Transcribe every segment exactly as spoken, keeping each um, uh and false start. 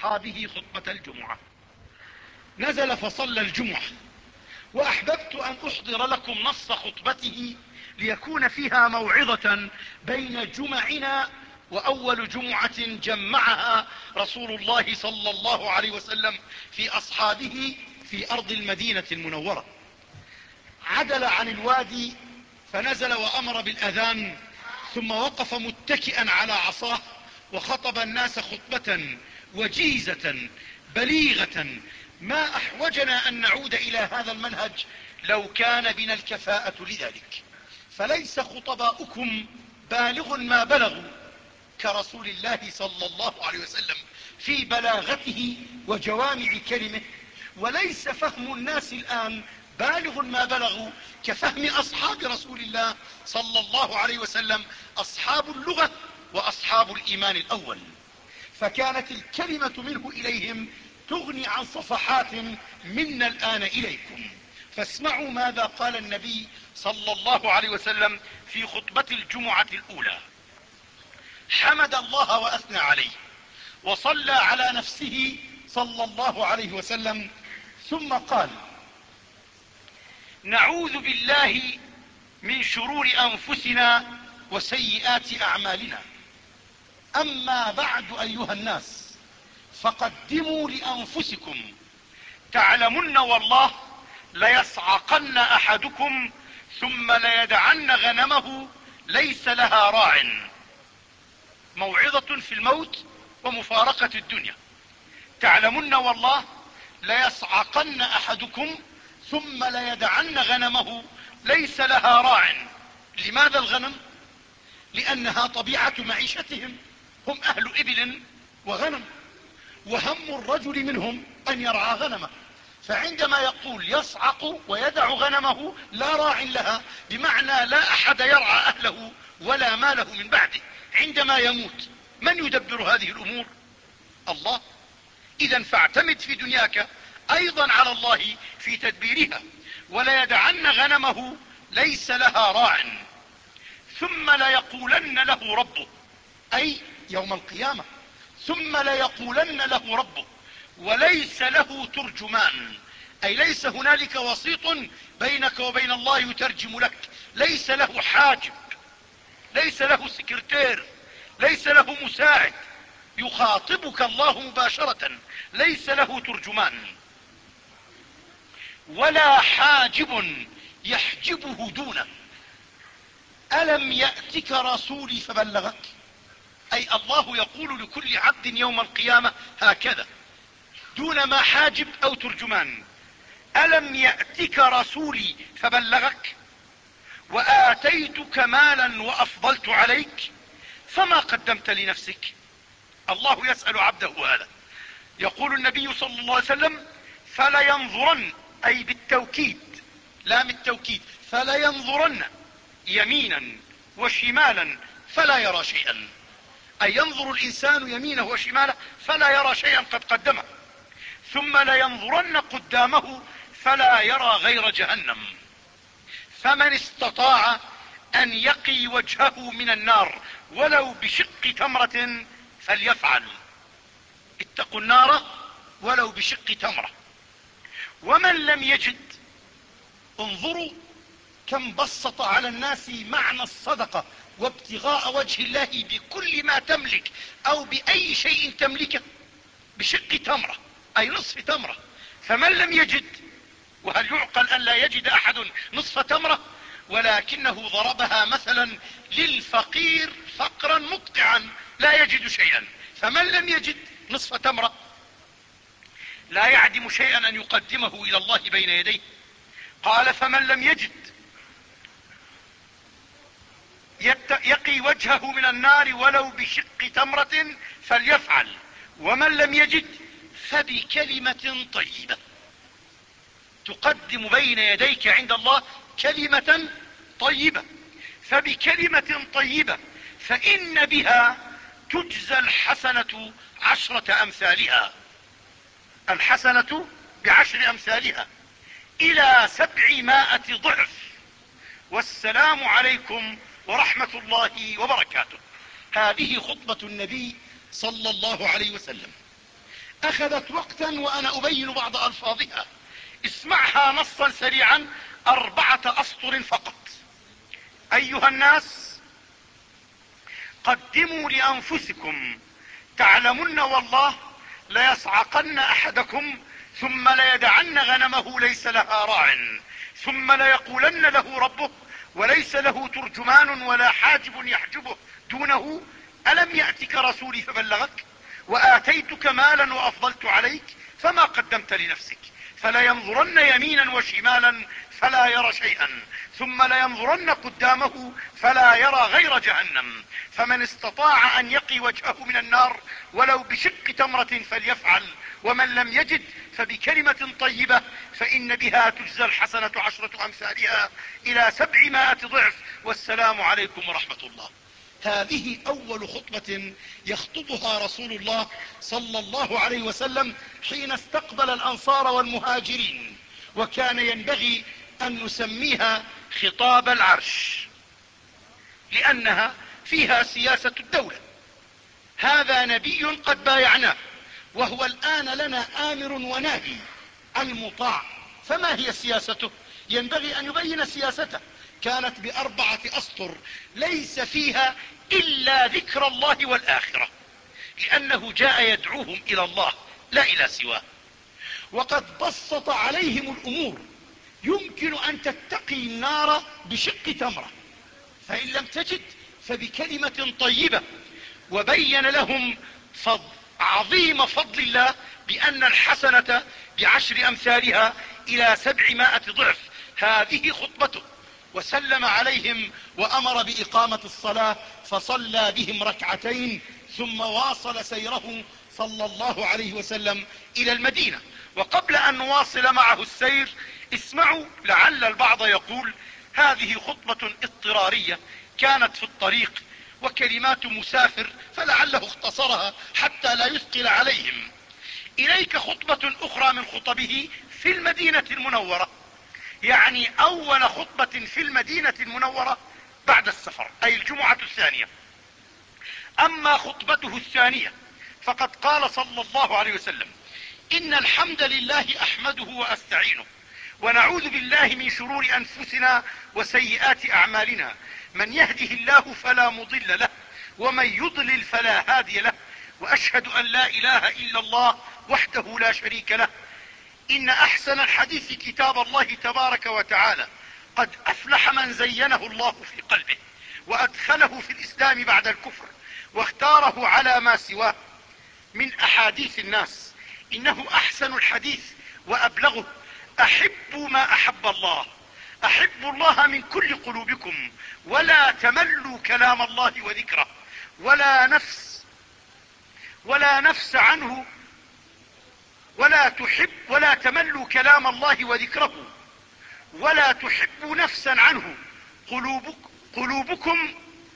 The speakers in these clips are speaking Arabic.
أصحابه خطبة الجمعة. نزل فصلى الجمعة، وأحببت أن أحضر لكم نص خطبته ليكون فيها موعظة بين جمعنا، وأول جمعة جمعها رسول الله صلى الله عليه وسلم في أصحابه في أرض المدينة المنورة. عدل عن الوادي فنزل وأمر بالأذان، ثم وقف متكئا على عصاه وخطب الناس خطبة وجيزة بليغة ما أحوجنا أن نعود إلى هذا المنهج لو كان بنا الكفاءة لذلك. فليس خطباؤكم بالغ ما بلغوا كرسول الله صلى الله عليه وسلم في بلاغته وجوامع كلمه، وليس فهم الناس الآن بالغ ما بلغوا كفهم أصحاب رسول الله صلى الله عليه وسلم، أصحاب اللغة وأصحاب الإيمان الأول. فكانت الكلمة منه إليهم تغني عن صفحات منا الآن إليكم. فاسمعوا ماذا قال النبي صلى الله عليه وسلم في خطبة الجمعة الأولى. حمد الله وأثنى عليه وصلى على نفسه صلى الله عليه وسلم، ثم قال: نعوذ بالله من شرور أنفسنا وسيئات أعمالنا، أما بعد أيها الناس فقدموا لأنفسكم، تعلمن والله ليصعقن أحدكم ثم ليدعن غنمه ليس لها راع. موعظة في الموت ومفارقة الدنيا. تعلمن والله ليصعقن أحدكم ثم ليدعن غنمه ليس لها راع. لماذا الغنم؟ لأنها طبيعة معيشتهم، هم أهل إبل وغنم، وهم الرجل منهم أن يرعى غنمه. فعندما يقول يصعق ويدع غنمه لا راع لها، بمعنى لا أحد يرعى أهله ولا ماله من بعده. عندما يموت من يدبر هذه الأمور؟ الله. إذا فاعتمد في دنياك أيضا على الله في تدبيرها. ولا يدعن غنمه ليس لها راع، ثم ليقولن له ربه، أي يوم القيامة، ثم ليقولن له ربه وليس له ترجمان، أي ليس هنالك وسيط بينك وبين الله يترجم لك، ليس له حاجب، ليس له سكرتير، ليس له مساعد، يخاطبك الله مباشرة، ليس له ترجمان ولا حاجب يحجبه دونه. ألم يأتك رسولي فبلغك؟ أي الله يقول لكل عبد يوم القيامة هكذا دون ما حاجب أو ترجمان: ألم يأتك رسولي فبلغك وآتيتك مالا وأفضلت عليك فما قدمت لنفسك؟ الله يسأل عبده هذا. يقول النبي صلى الله عليه وسلم: فلينظرن، أي بالتوكيد لام التوكيد، فلينظرن يمينا وشمالا فلا يرى شيئا، أي ينظر الإنسان يمينه وشماله فلا يرى شيئا قد قدمه، ثم لينظرن قدامه فلا يرى غير جهنم. فمن استطاع أن يقي وجهه من النار ولو بشق تمرة فليفعل. اتقوا النار ولو بشق تمرة. ومن لم يجد، انظروا كم بسط على الناس معنى الصدقة وابتغاء وجه الله بكل ما تملك أو بأي شيء تملكه، بشق تمرة أي نصف تمرة. فمن لم يجد، وهل يعقل أن لا يجد أحد نصف تمرة؟ ولكنه ضربها مثلا للفقير فقرا مقطعا لا يجد شيئا. فمن لم يجد نصف تمرة لا يعدم شيئا أن يقدمه إلى الله بين يديه. قال: فمن لم يجد يقي وجهه من النار ولو بشق تمرة فليفعل. ومن لم يجد فبكلمة طيبة تقدم بين يديك عند الله كلمة طيبة، فبكلمة طيبة فإن بها تجزى الحسنة عشرة أمثالها، الحسنة بعشر أمثالها إلى سبعمائة ضعف. والسلام عليكم ورحمة الله وبركاته. هذه خطبة النبي صلى الله عليه وسلم. أخذت وقتا وأنا أبين بعض ألفاظها. اسمعها نصا سريعا، أربعة أسطر فقط. أيها الناس، قدموا لأنفسكم، تعلمن والله ليصعقن أحدكم ثم ليدعن غنمه ليس لها راع، ثم ليقولن له ربه وليس له ترجمان ولا حاجب يحجبه دونه ألم يأتك رسولي فبلغك وآتيتك مالا وأفضلت عليك فما قدمت لنفسك، فلينظرن يمينا وشمالا فلا يرى شيئا، ثم لينظرن قدامه فلا يرى غير جهنم، فمن استطاع أن يقي وجهه من النار ولو بشق تمرة فليفعل، ومن لم يجد فبكلمة طيبة فإن بها تجزى الحسنة عشرة أمثالها إلى سبعمائة ضعف، والسلام عليكم ورحمة الله. هذه أول خطبة يخطبها رسول الله صلى الله عليه وسلم حين استقبل الأنصار والمهاجرين، وكان ينبغي أن نسميها خطاب العرش لأنها فيها سياسة الدولة. هذا نبي قد بايعناه وهو الآن لنا آمر وناهي المطاع، فما هي سياسته؟ ينبغي أن يبين سياسته. كانت بأربعة أسطر ليس فيها إلا ذكر الله والآخرة، لأنه جاء يدعوهم إلى الله لا إلى سواه. وقد بسط عليهم الأمور، يمكن أن تتقي النار بشق تمرة، فإن لم تجد فبكلمة طيبة، وبين لهم فضل عظيم فضل الله بأن الحسنة بعشر أمثالها إلى سبعمائة ضعف. هذه خطبته، وسلم عليهم وأمر بإقامة الصلاة فصلى بهم ركعتين ثم واصل سيره صلى الله عليه وسلم إلى المدينة. وقبل أن نواصل معه السير اسمعوا، لعل البعض يقول هذه خطبة اضطرارية كانت في الطريق وكلمات مسافر فلعله اختصرها حتى لا يثقل عليهم. إليك خطبة أخرى من خطبه في المدينة المنورة، يعني أول خطبة في المدينة المنورة بعد السفر، أي الجمعة الثانية. أما خطبته الثانية فقد قال صلى الله عليه وسلم: إن الحمد لله أحمده وأستعينه ونعوذ بالله من شرور أنفسنا وسيئات أعمالنا، من يهده الله فلا مضل له ومن يضلل فلا هادي له، وأشهد أن لا إله إلا الله وحده لا شريك له. إن أحسن الحديث كتاب الله تبارك وتعالى، قد أفلح من زينه الله في قلبه وأدخله في الإسلام بعد الكفر واختاره على ما سواه من أحاديث الناس. إنه أحسن الحديث وأبلغه، أحبوا ما أحب الله، أحبوا الله من كل قلوبكم ولا تملوا كلام الله وذكره، ولا نفس ولا نفس عنه ولا تحب ولا تملوا كلام الله وذكره ولا تحبوا نفسا عنه. قلوبك قلوبكم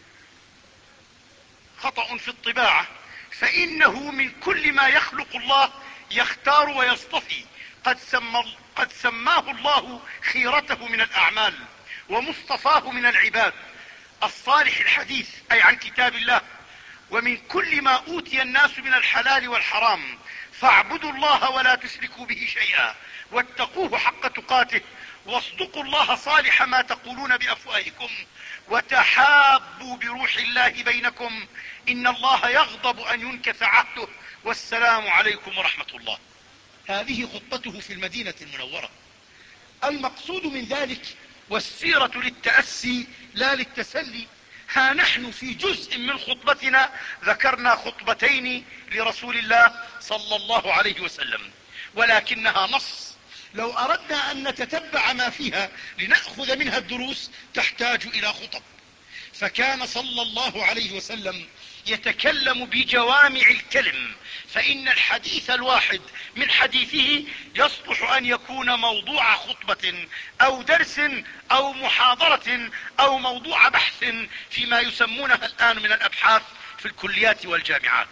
خطأ في الطباعة، فإنه من كل ما يخلق الله يختار ويصطفي. قد, سمى قد سماه الله خيرته من الأعمال ومصطفاه من العباد. الصالح الحديث أي عن كتاب الله. ومن كل ما أوتي الناس من الحلال والحرام، فاعبدوا الله ولا تشركوا به شيئا واتقوه حق تقاته، واصدقوا الله صالح ما تقولون بأفواهكم، وتحابوا بروح الله بينكم، إن الله يغضب أن ينكث عهده، والسلام عليكم ورحمة الله. هذه خطبته في المدينة المنورة. المقصود من ذلك والسيرة للتأسي لا للتسلي. ها نحن في جزء من خطبتنا ذكرنا خطبتين لرسول الله صلى الله عليه وسلم، ولكنها نص. لو أردنا أن نتتبع ما فيها لنأخذ منها الدروس تحتاج إلى خطب. فكان صلى الله عليه وسلم يتكلم بجوامع الكلم، فإن الحديث الواحد من حديثه يصلح أن يكون موضوع خطبة أو درس أو محاضرة أو موضوع بحث فيما يسمونها الآن من الأبحاث في الكليات والجامعات.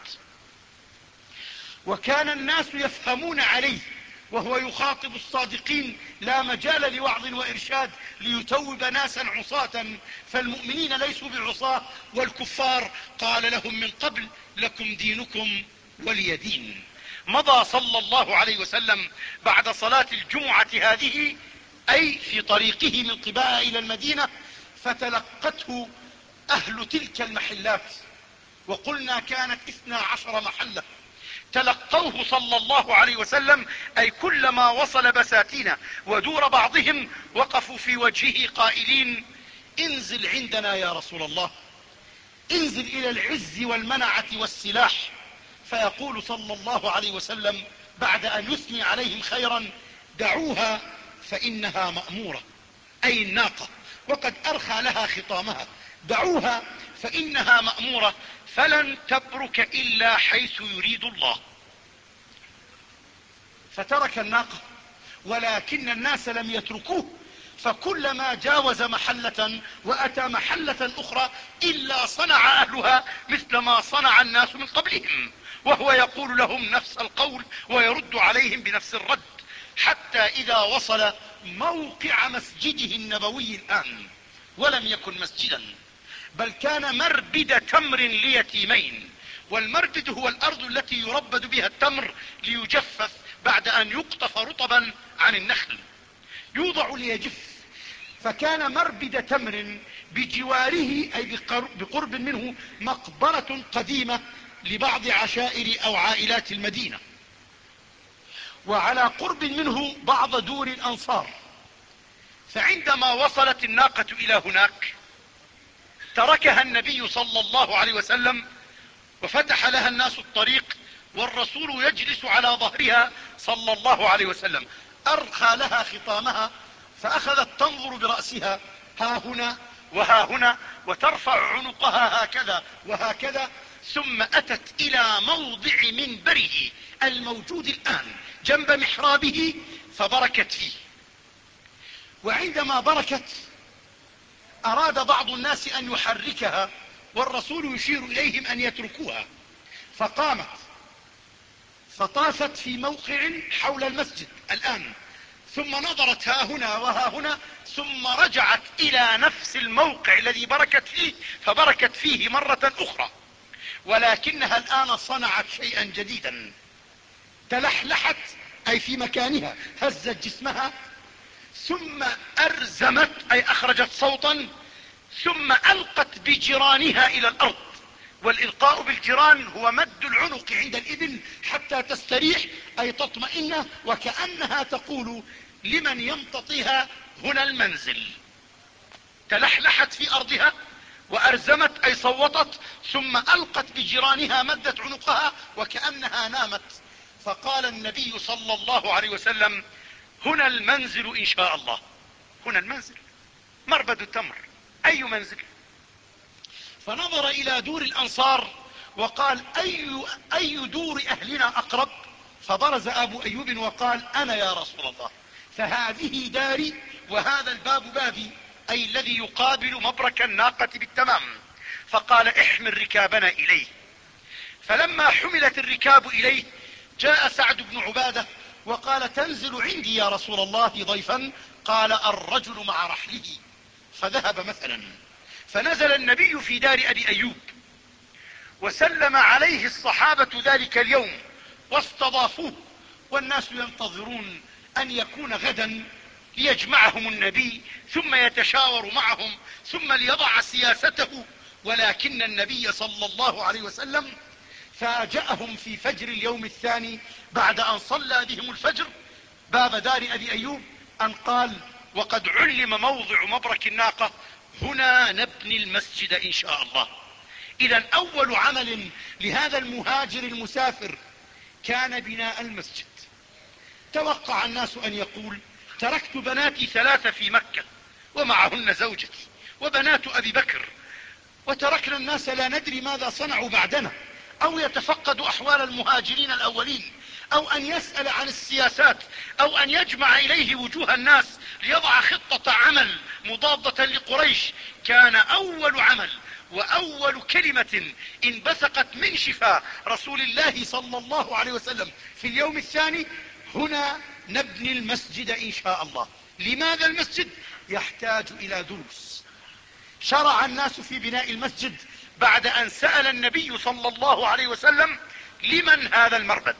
وكان الناس يفهمون عليه وهو يخاطب الصادقين، لا مجال لوعظ وإرشاد ليتوب ناسا عصاة، فالمؤمنين ليسوا بعصاة والكفار قال لهم من قبل: لكم دينكم ولي دين. مضى صلى الله عليه وسلم بعد صلاة الجمعة هذه، أي في طريقه من قباء إلى المدينة، فتلقته أهل تلك المحلات، وقلنا كانت اثنا عشر محلة، تلقوه صلى الله عليه وسلم، أي كلما وصل بساتين ودور بعضهم وقفوا في وجهه قائلين: انزل عندنا يا رسول الله، انزل إلى العز والمنعة والسلاح. فيقول صلى الله عليه وسلم بعد أن يثني عليهم خيرا: دعوها فإنها مأمورة، أي الناقة، وقد أرخى لها خطامها، دعوها فإنها مأمورة، فلن تبرك إلا حيث يريد الله. فترك الناقة، ولكن الناس لم يتركوه، فكلما جاوز محلة وأتى محلة أخرى إلا صنع أهلها مثل ما صنع الناس من قبلهم، وهو يقول لهم نفس القول ويرد عليهم بنفس الرد، حتى إذا وصل موقع مسجده النبوي الآن، ولم يكن مسجدا بل كان مربد تمر ليتيمين، والمربد هو الأرض التي يربد بها التمر ليجفف بعد أن يقطف رطبا عن النخل، يوضع ليجف. فكان مربد تمر، بجواره أي بقرب منه مقبرة قديمة لبعض عشائر أو عائلات المدينة، وعلى قرب منه بعض دور الأنصار. فعندما وصلت الناقة إلى هناك تركها النبي صلى الله عليه وسلم وفتح لها الناس الطريق، والرسول يجلس على ظهرها صلى الله عليه وسلم، أرخى لها خطامها، فأخذت تنظر برأسها ها هنا وها هنا، وترفع عنقها هكذا وهكذا، ثم أتت إلى موضع منبره الموجود الآن جنب محرابه فبركت فيه. وعندما بركت أراد بعض الناس أن يحركها، والرسول يشير إليهم أن يتركوها، فقامت فطافت في موقع حول المسجد الآن، ثم نظرت ها هنا وها هنا، ثم رجعت إلى نفس الموقع الذي بركت فيه فبركت فيه مرة أخرى، ولكنها الآن صنعت شيئا جديدا، تلحلحت أي في مكانها، هزت جسمها، ثم أرزمت أي أخرجت صوتا، ثم ألقت بجرانها إلى الأرض. والإلقاء بالجران هو مد العنق عند الإبل حتى تستريح أي تطمئن، وكأنها تقول لمن يمتطيها هنا المنزل. تلحلحت في أرضها وأرزمت أي صوتت، ثم ألقت بجرانها مدت عنقها وكأنها نامت. فقال النبي صلى الله عليه وسلم: هنا المنزل إن شاء الله. هنا المنزل، مربد التمر، أي منزل؟ فنظر إلى دور الأنصار وقال: أي, أي دور أهلنا أقرب؟ فبرز أبو أيوب وقال: أنا يا رسول الله، فهذه داري وهذا الباب بابي، أي الذي يقابل مبرك الناقة بالتمام. فقال: احمل ركابنا إليه. فلما حملت الركاب إليه جاء سعد بن عبادة وقال: تنزل عندي يا رسول الله ضيفا؟ قال: الرجل مع رحله. فذهب مثلا، فنزل النبي في دار أبي أيوب، وسلم عليه الصحابة ذلك اليوم واستضافوه، والناس ينتظرون أن يكون غدا ليجمعهم النبي ثم يتشاور معهم ثم ليضع سياسته. ولكن النبي صلى الله عليه وسلم فاجأهم في فجر اليوم الثاني بعد أن صلى بهم الفجر باب دار أبي أيوب، أن قال: وقد علم موضع مبرك الناقة، هنا نبني المسجد إن شاء الله. إذا أول عمل لهذا المهاجر المسافر كان بناء المسجد. توقع الناس أن يقول: تركت بناتي ثلاثة في مكة ومعهن زوجتي وبنات أبي بكر، وتركنا الناس لا ندري ماذا صنعوا بعدنا، أو يتفقد أحوال المهاجرين الأولين، أو أن يسأل عن السياسات، أو أن يجمع إليه وجوه الناس ليضع خطة عمل مضادة لقريش. كان أول عمل وأول كلمة انبثقت من شفاه رسول الله صلى الله عليه وسلم في اليوم الثاني: هنا نبني المسجد إن شاء الله. لماذا المسجد؟ يحتاج إلى دروس. شرع الناس في بناء المسجد بعد أن سأل النبي صلى الله عليه وسلم: لمن هذا المربد؟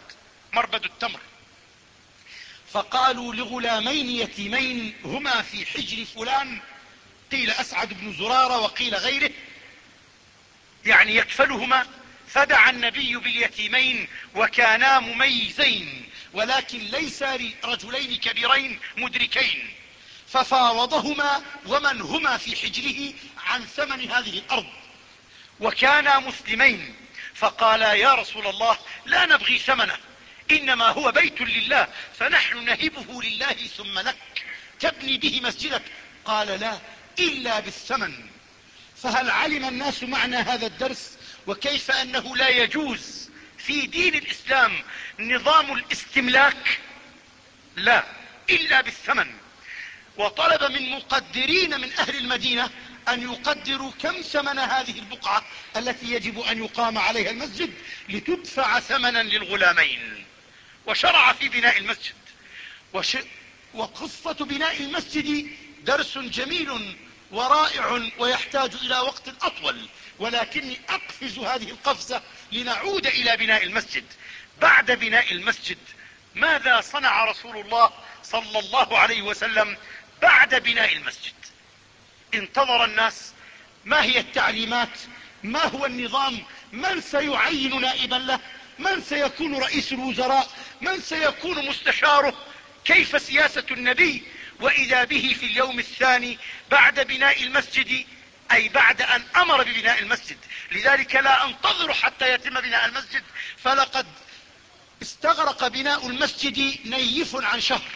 مربد التمر، فقالوا لغلامين يتيمين هما في حجر فلان، قيل أسعد بن زرارة وقيل غيره، يعني يكفلهما. فدعا النبي باليتيمين وكانا مميزين ولكن ليس رجلين كبيرين مدركين، ففاوضهما ومن هما في حجره عن ثمن هذه الأرض، وكانا مسلمين، فقالا يا رسول الله لا نبغي ثمنه، إنما هو بيت لله فنحن نهبه لله ثم لك تبني به مسجدك. قال لا إلا بالثمن. فهل علم الناس معنى هذا الدرس وكيف أنه لا يجوز في دين الإسلام نظام الاستملاك؟ لا، إلا بالثمن. وطلب من مقدرين من أهل المدينة أن يقدروا كم ثمن هذه البقعة التي يجب أن يقام عليها المسجد لتدفع ثمنا للغلامين، وشرع في بناء المسجد. وش... وقصة بناء المسجد درس جميل ورائع ويحتاج إلى وقت أطول، ولكني أقفز هذه القفزة لنعود إلى بناء المسجد. بعد بناء المسجد ماذا صنع رسول الله صلى الله عليه وسلم بعد بناء المسجد؟ انتظر الناس، ما هي التعليمات، ما هو النظام، من سيعين نائبا له، من سيكون رئيس الوزراء، من سيكون مستشاره، كيف سياسة النبي. وإذا به في اليوم الثاني بعد بناء المسجد، أي بعد أن أمر ببناء المسجد، لذلك لا أنتظر حتى يتم بناء المسجد، فلقد استغرق بناء المسجد نيف عن شهر،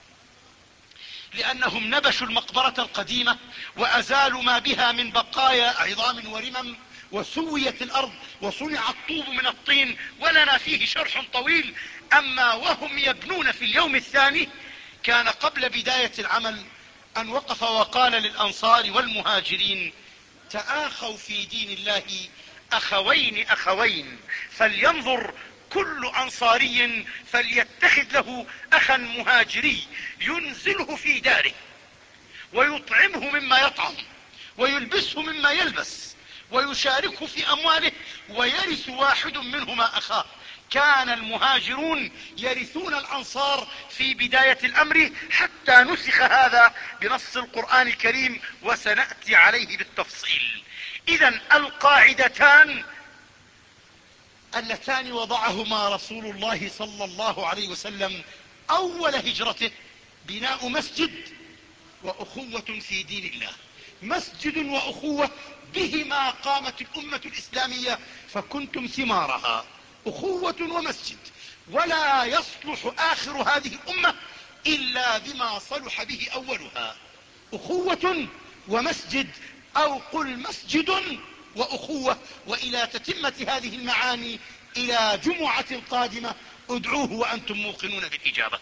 لأنهم نبشوا المقبرة القديمة وأزالوا ما بها من بقايا عظام ورمم، وسويت الأرض وصنع الطوب من الطين، ولنا فيه شرح طويل. أما وهم يبنون في اليوم الثاني، كان قبل بداية العمل أن وقف وقال للأنصار والمهاجرين تآخوا في دين الله أخوين أخوين، فلينظر كل أنصاري فليتخذ له أخا مهاجري ينزله في داره ويطعمه مما يطعم ويلبسه مما يلبس ويشاركه في أمواله، ويرث واحد منهما أخاه. كان المهاجرون يرثون الأنصار في بداية الأمر، حتى نسخ هذا بنص القرآن الكريم وسنأتي عليه بالتفصيل. إذن القاعدتان اللتان وضعهما رسول الله صلى الله عليه وسلم أول هجرته: بناء مسجد وأخوة في دين الله. مسجد وأخوة بهما قامت الأمة الإسلامية فكنتم ثمارها، أخوة ومسجد. ولا يصلح آخر هذه الأمة إلا بما صلح به أولها: أخوة ومسجد، أو قل مسجد وأخوة. وإلى تتمة هذه المعاني إلى جمعة القادمة ادعوه وأنتم موقنون بالإجابة.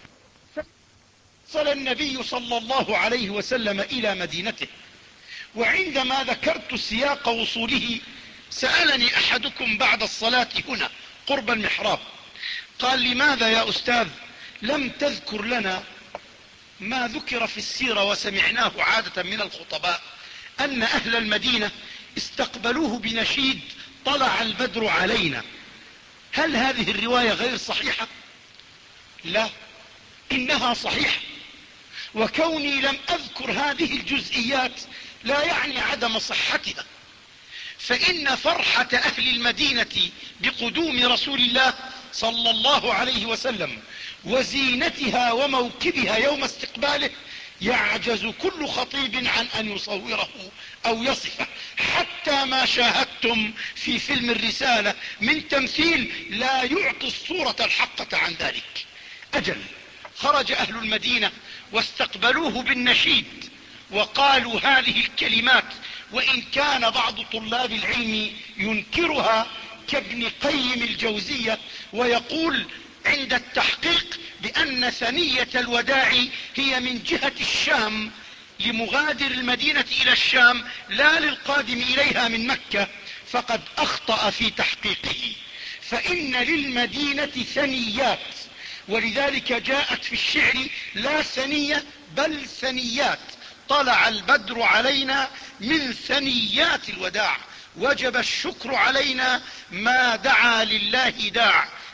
وصل النبي صلى الله عليه وسلم إلى مدينته، وعندما ذكرت سياق وصوله سألني أحدكم بعد الصلاة هنا قرب المحراب، قال: لماذا يا أستاذ لم تذكر لنا ما ذكر في السيرة وسمعناه عادة من الخطباء، أن أهل المدينة استقبلوه بنشيد طلع البدر علينا؟ هل هذه الرواية غير صحيحة؟ لا، إنها صحيحة. وكوني لم أذكر هذه الجزئيات لا يعني عدم صحتها، فإن فرحة أهل المدينة بقدوم رسول الله صلى الله عليه وسلم وزينتها وموكبها يوم استقباله يعجز كل خطيب عن أن يصوره أو يصفه. حتى ما شاهدتم في فيلم الرسالة من تمثيل لا يعطي الصورة الحقة عن ذلك. أجل، خرج أهل المدينة واستقبلوه بالنشيد وقالوا هذه الكلمات، وإن كان بعض طلاب العلم ينكرها كابن قيم الجوزية، ويقول عند التحقيق بأن ثنية الوداع هي من جهة الشام لمغادر المدينة إلى الشام لا للقادم إليها من مكة، فقد أخطأ في تحقيقه. فإن للمدينة ثنيات، ولذلك جاءت في الشعر لا ثنية بل ثنيات. طلع البدر علينا من ثنيات الوداع، وجب الشكر علينا ما دعا لله داع.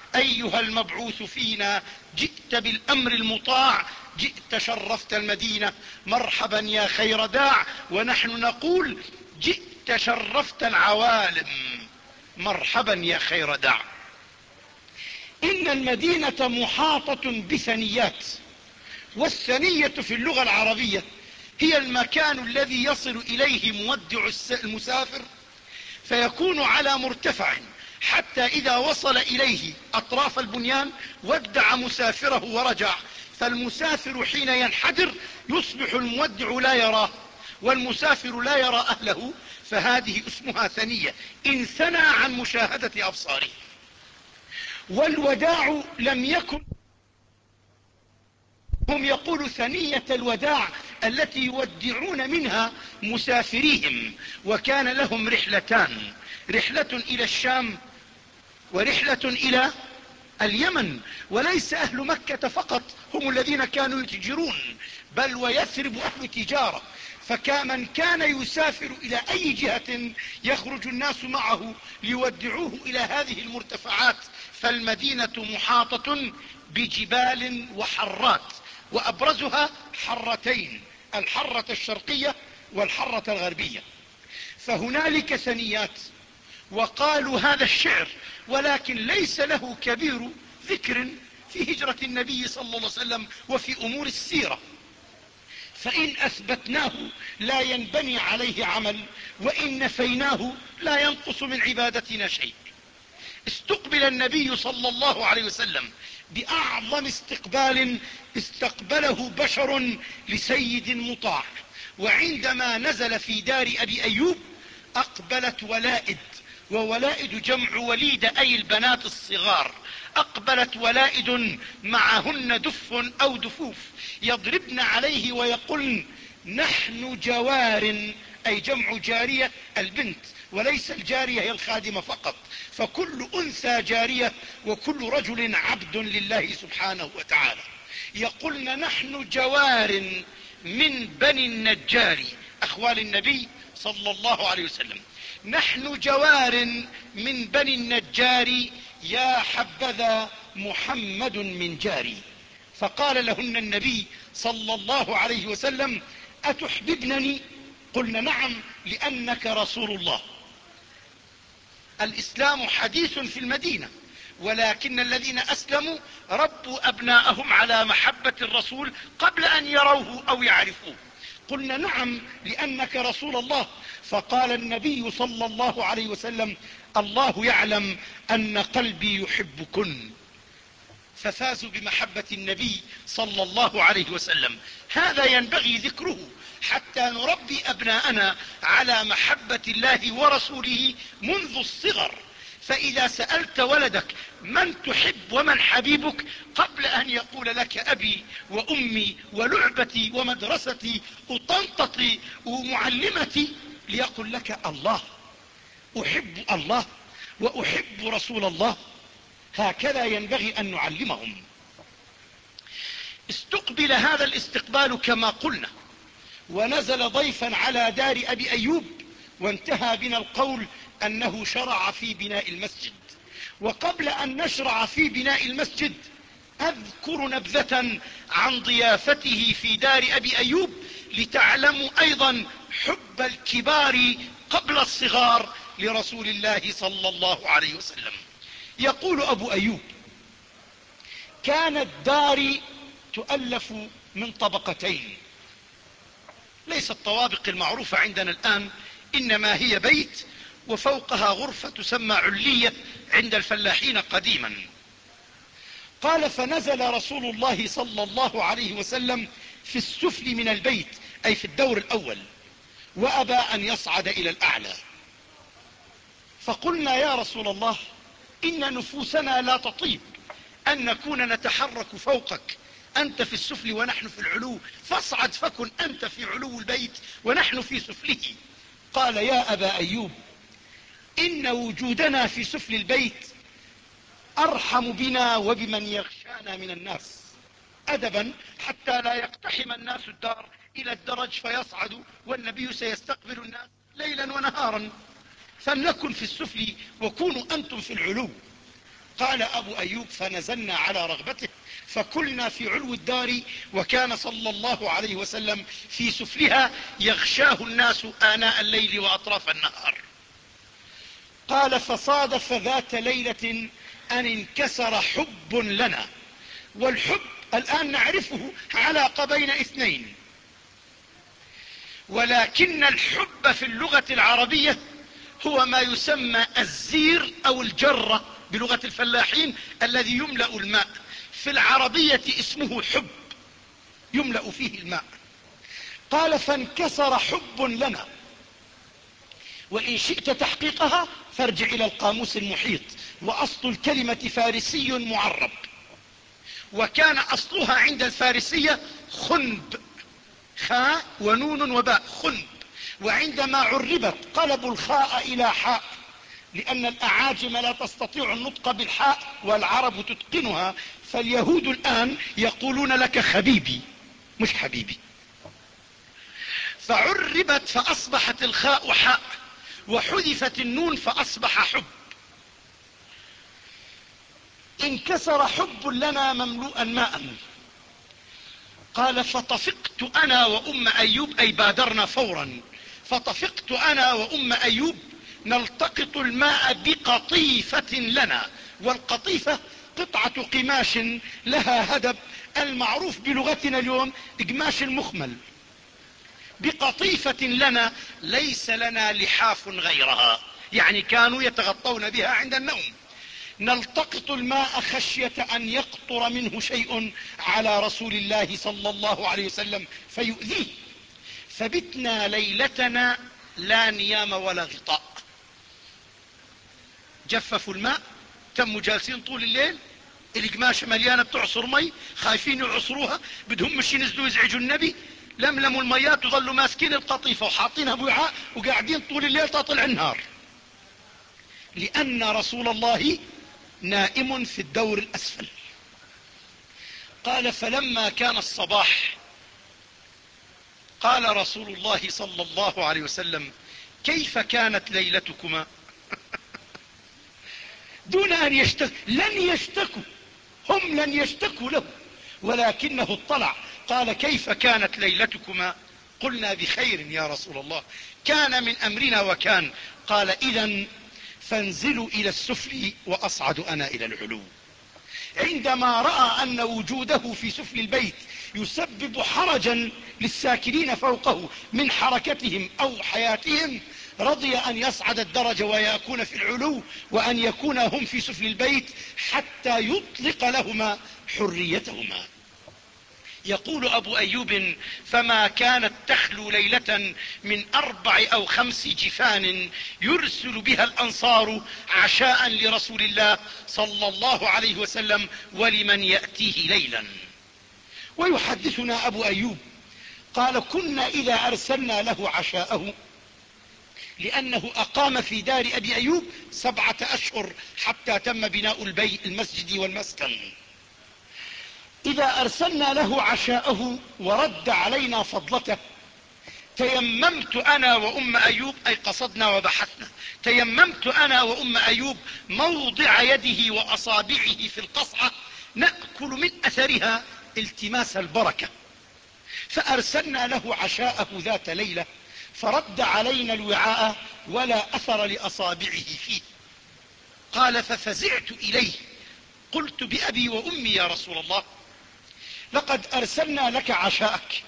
أيها المبعوث فينا جئت بالأمر المطاع، جئت شرفت المدينة، مرحبا يا خير داع. ونحن نقول جئت شرفت العوالم، مرحبا يا خير داع. إن المدينة محاطة بثنيات، والثنية في اللغة العربية هي المكان الذي يصل إليه مودع المسافر فيكون على مرتفع، حتى إذا وصل إليه أطراف البنيان ودع مسافره ورجع، فالمسافر حين ينحدر يصبح المودع لا يراه والمسافر لا يرى أهله، فهذه اسمها ثنية، إن ثنى عن مشاهدة أبصاره. والوداع لم يكن، هم يقولوا ثنية الوداع التي يودعون منها مسافريهم. وكان لهم رحلتان، رحلة إلى الشام ورحلة إلى اليمن. وليس أهل مكة فقط هم الذين كانوا يتجرون، بل ويثرب أهل تجارة، فمن كان يسافر إلى أي جهة يخرج الناس معه ليودعوه إلى هذه المرتفعات. فالمدينة محاطة بجبال وحرات، وأبرزها حرتين، الحرة الشرقية والحرة الغربية، فهنالك ثنيات. وقالوا هذا الشعر ولكن ليس له كبير ذكر في هجرة النبي صلى الله عليه وسلم وفي أمور السيرة، فإن أثبتناه لا ينبني عليه عمل، وإن نفيناه لا ينقص من عبادتنا شيء. استقبل النبي صلى الله عليه وسلم بأعظم استقبال استقبله بشر لسيد مطاع. وعندما نزل في دار أبي أيوب أقبلت ولائد، وولائد جمع وليد أي البنات الصغار، أقبلت ولائد معهن دف أو دفوف يضربن عليه ويقولن نحن جوار، أي جمع جارية البنت، وليس الجارية هي الخادمة فقط، فكل أنثى جارية وكل رجل عبد لله سبحانه وتعالى. يقولن نحن جوار من بني النجار، أخوال النبي صلى الله عليه وسلم، نحن جوار من بني النجار، يا حبذا محمد من جاري. فقال لهن النبي صلى الله عليه وسلم أتحببنني؟ قلن نعم لأنك رسول الله. الإسلام حديث في المدينة، ولكن الذين أسلموا ربوا أبناءهم على محبة الرسول قبل أن يروه أو يعرفوه. قلنا نعم لأنك رسول الله. فقال النبي صلى الله عليه وسلم الله يعلم أن قلبي يحبكن، ففازوا بمحبة النبي صلى الله عليه وسلم. هذا ينبغي ذكره حتى نربي أبناءنا على محبة الله ورسوله منذ الصغر. فإذا سألت ولدك من تحب ومن حبيبك قبل أن يقول لك أبي وأمي ولعبتي ومدرستي وطنطتي ومعلمتي، ليقل لك الله، أحب الله وأحب رسول الله. هكذا ينبغي أن نعلمهم. استقبل هذا الاستقبال كما قلنا، ونزل ضيفا على دار أبي أيوب، وانتهى بنا القول أنه شرع في بناء المسجد. وقبل أن نشرع في بناء المسجد أذكر نبذة عن ضيافته في دار أبي أيوب لتعلموا أيضا حب الكبار قبل الصغار لرسول الله صلى الله عليه وسلم. يقول أبو أيوب كانت داري تؤلف من طبقتين، ليست الطوابق المعروفة عندنا الآن، إنما هي بيت وفوقها غرفة تسمى علية عند الفلاحين قديما. قال فنزل رسول الله صلى الله عليه وسلم في السفل من البيت، أي في الدور الأول، وأبى أن يصعد إلى الأعلى. فقلنا يا رسول الله إن نفوسنا لا تطيب أن نكون نتحرك فوقك، أنت في السفل ونحن في العلو، فاصعد فكن أنت في علو البيت ونحن في سفله. قال يا أبا أيوب إن وجودنا في سفل البيت أرحم بنا وبمن يغشانا من الناس، أدبا حتى لا يقتحم الناس الدار إلى الدرج فيصعدوا والنبي سيستقبل الناس ليلا ونهارا، فلنكن في السفل وكونوا أنتم في العلو. قال أبو أيوب فنزلنا على رغبته فكلنا في علو الدار وكان صلى الله عليه وسلم في سفلها يغشاه الناس آناء الليل وأطراف النهار. قال فصادف ذات ليلة أن انكسر حب لنا، والحب الآن نعرفه علاقة بين اثنين، ولكن الحب في اللغة العربية هو ما يسمى الزير أو الجرة بلغة الفلاحين الذي يملأ الماء، في العربية اسمه حب يملأ فيه الماء. قال فانكسر حب لنا، وإن شئت تحقيقها فارجع إلى القاموس المحيط، وأصل الكلمة فارسي معرب، وكان أصلها عند الفارسية خنب، خاء ونون وباء خنب، وعندما عربت قلبوا الخاء إلى حاء لأن الأعاجم لا تستطيع النطق بالحاء والعرب تتقنها، فاليهود الآن يقولون لك خبيبي مش حبيبي، فعربت فأصبحت الخاء حاء، وحذفت النون فأصبح حب. انكسر حب لنا مملوءا ماء. قال فطفقت أنا وأم أيوب، أي بادرنا فورا، فطفقت أنا وأم أيوب نلتقط الماء بقطيفة لنا، والقطيفة قطعة قماش لها هدب، المعروف بلغتنا اليوم قماش المخمل. بقطيفة لنا ليس لنا لحاف غيرها، يعني كانوا يتغطون بها عند النوم. نلتقط الماء خشية أن يقطر منه شيء على رسول الله صلى الله عليه وسلم فيؤذيه، فبتنا ليلتنا لا نيام ولا غطاء. جففوا الماء، تموا جالسين طول الليل، القماشة مليانة بتعصر مي، خايفين يعصروها، بدهم مش ينزلوا يزعجوا النبي، لملموا الميات وظلوا ماسكين القطيفة وحاطينها بوعاء وقاعدين طول الليل تطلع النهار، لأن رسول الله نائم في الدور الأسفل. قال فلما كان الصباح قال رسول الله صلى الله عليه وسلم كيف كانت ليلتكما؟ دون أن يشتكوا، لن يشتكوا، هم لن يشتكوا له، ولكنه اطلع. قال كيف كانت ليلتكما؟ قلنا بخير يا رسول الله، كان من أمرنا وكان. قال إذن فانزلوا إلى السفل وأصعد أنا إلى العلو. عندما رأى أن وجوده في سفل البيت يسبب حرجا للساكنين فوقه من حركتهم أو حياتهم، رضي أن يصعد الدرج ويكون في العلو، وأن يكون هم في سفل البيت حتى يطلق لهما حريتهما. يقول أبو أيوب فما كانت تخلو ليلة من أربع أو خمس جفان يرسل بها الأنصار عشاء لرسول الله صلى الله عليه وسلم ولمن يأتيه ليلا. ويحدثنا أبو أيوب قال كنا إذا أرسلنا له عشاءه، لأنه أقام في دار أبي أيوب سبعة أشهر حتى تم بناء البيت المسجد والمسكن، إذا أرسلنا له عشاءه ورد علينا فضلته تيممت أنا وأم أيوب، أي قصدنا وبحثنا، تيممت أنا وأم أيوب موضع يده وأصابعه في القصعة نأكل من أثرها التماس البركة، فأرسلنا له عشاءه ذات ليلة فرد علينا الوعاء ولا أثر لأصابعه فيه. قال ففزعت إليه قلت بأبي وأمي يا رسول الله لقد أرسلنا لك عشاءك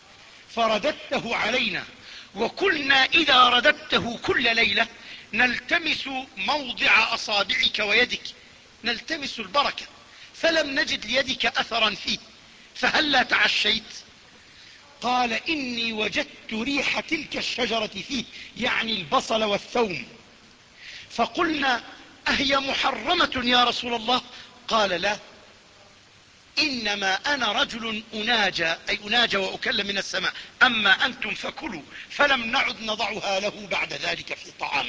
فرددته علينا، وكلنا إذا رددته كل ليلة نلتمس موضع أصابعك ويدك، نلتمس البركة، فلم نجد ليدك أثرا فيه، فهلا تعشيت؟ قال إني وجدت ريح تلك الشجرة فيه، يعني البصل والثوم، فقلنا أهي محرمة يا رسول الله؟ قال لا، إنما أنا رجل أناجى، أي أناجى وأكلم من السماء، أما أنتم فكلوا، فلم نعد نضعها له بعد ذلك في طعامه.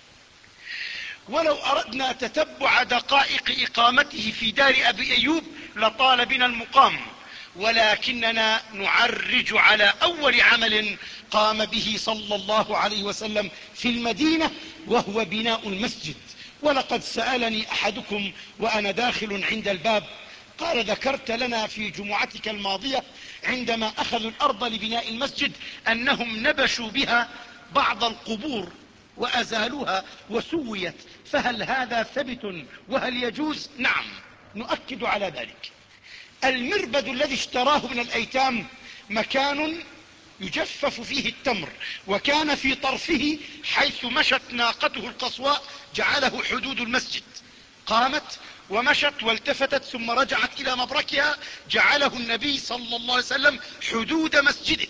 ولو أردنا تتبع دقائق إقامته في دار أبي أيوب لطال بنا المقام، ولكننا نعرج على أول عمل قام به صلى الله عليه وسلم في المدينة، وهو بناء المسجد، ولقد سألني أحدكم وأنا داخل عند الباب قال ذكرت لنا في جمعتك الماضية عندما أخذوا الأرض لبناء المسجد أنهم نبشوا بها بعض القبور وأزالوها وسويت، فهل هذا ثبت وهل يجوز؟ نعم، نؤكد على ذلك. المربد الذي اشتراه من الأيتام مكان يجفف فيه التمر، وكان في طرفه حيث مشت ناقته القصواء جعله حدود المسجد، قامت ومشت والتفتت ثم رجعت إلى مبركها جعله النبي صلى الله عليه وسلم حدود مسجده.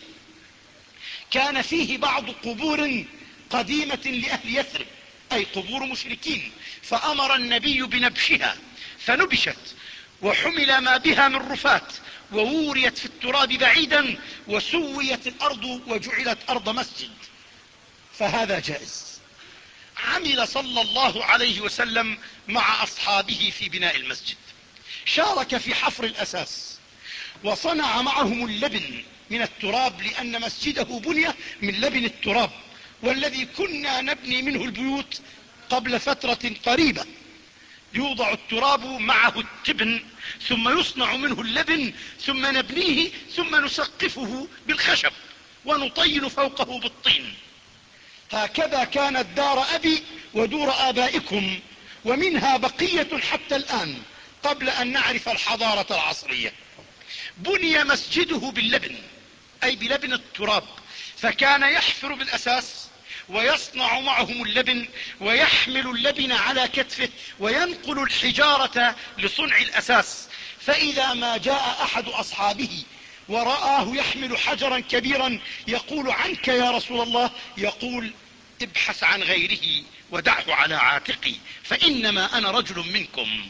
كان فيه بعض قبور قديمة لأهل يثرب، أي قبور مشركين، فأمر النبي بنبشها فنبشت وحمل ما بها من رفات ووريت في التراب بعيدا وسويت الأرض وجعلت أرض مسجد، فهذا جائز. عمل صلى الله عليه وسلم مع أصحابه في بناء المسجد، شارك في حفر الأساس وصنع معهم اللبن من التراب، لأن مسجده بني من لبن التراب والذي كنا نبني منه البيوت قبل فترة قريبة. يوضع التراب معه التبن ثم يصنع منه اللبن ثم نبنيه ثم نسقفه بالخشب ونطين فوقه بالطين. هكذا كانت دار أبي ودور آبائكم، ومنها بقية حتى الآن قبل أن نعرف الحضارة العصرية. بني مسجده باللبن، أي بلبن التراب، فكان يحفر بالأساس ويصنع معهم اللبن ويحمل اللبن على كتفه وينقل الحجارة لصنع الأساس. فإذا ما جاء أحد أصحابه ورآه يحمل حجرا كبيرا يقول عنك يا رسول الله، يقول ابحث عن غيره ودعه على عاتقي فإنما أنا رجل منكم.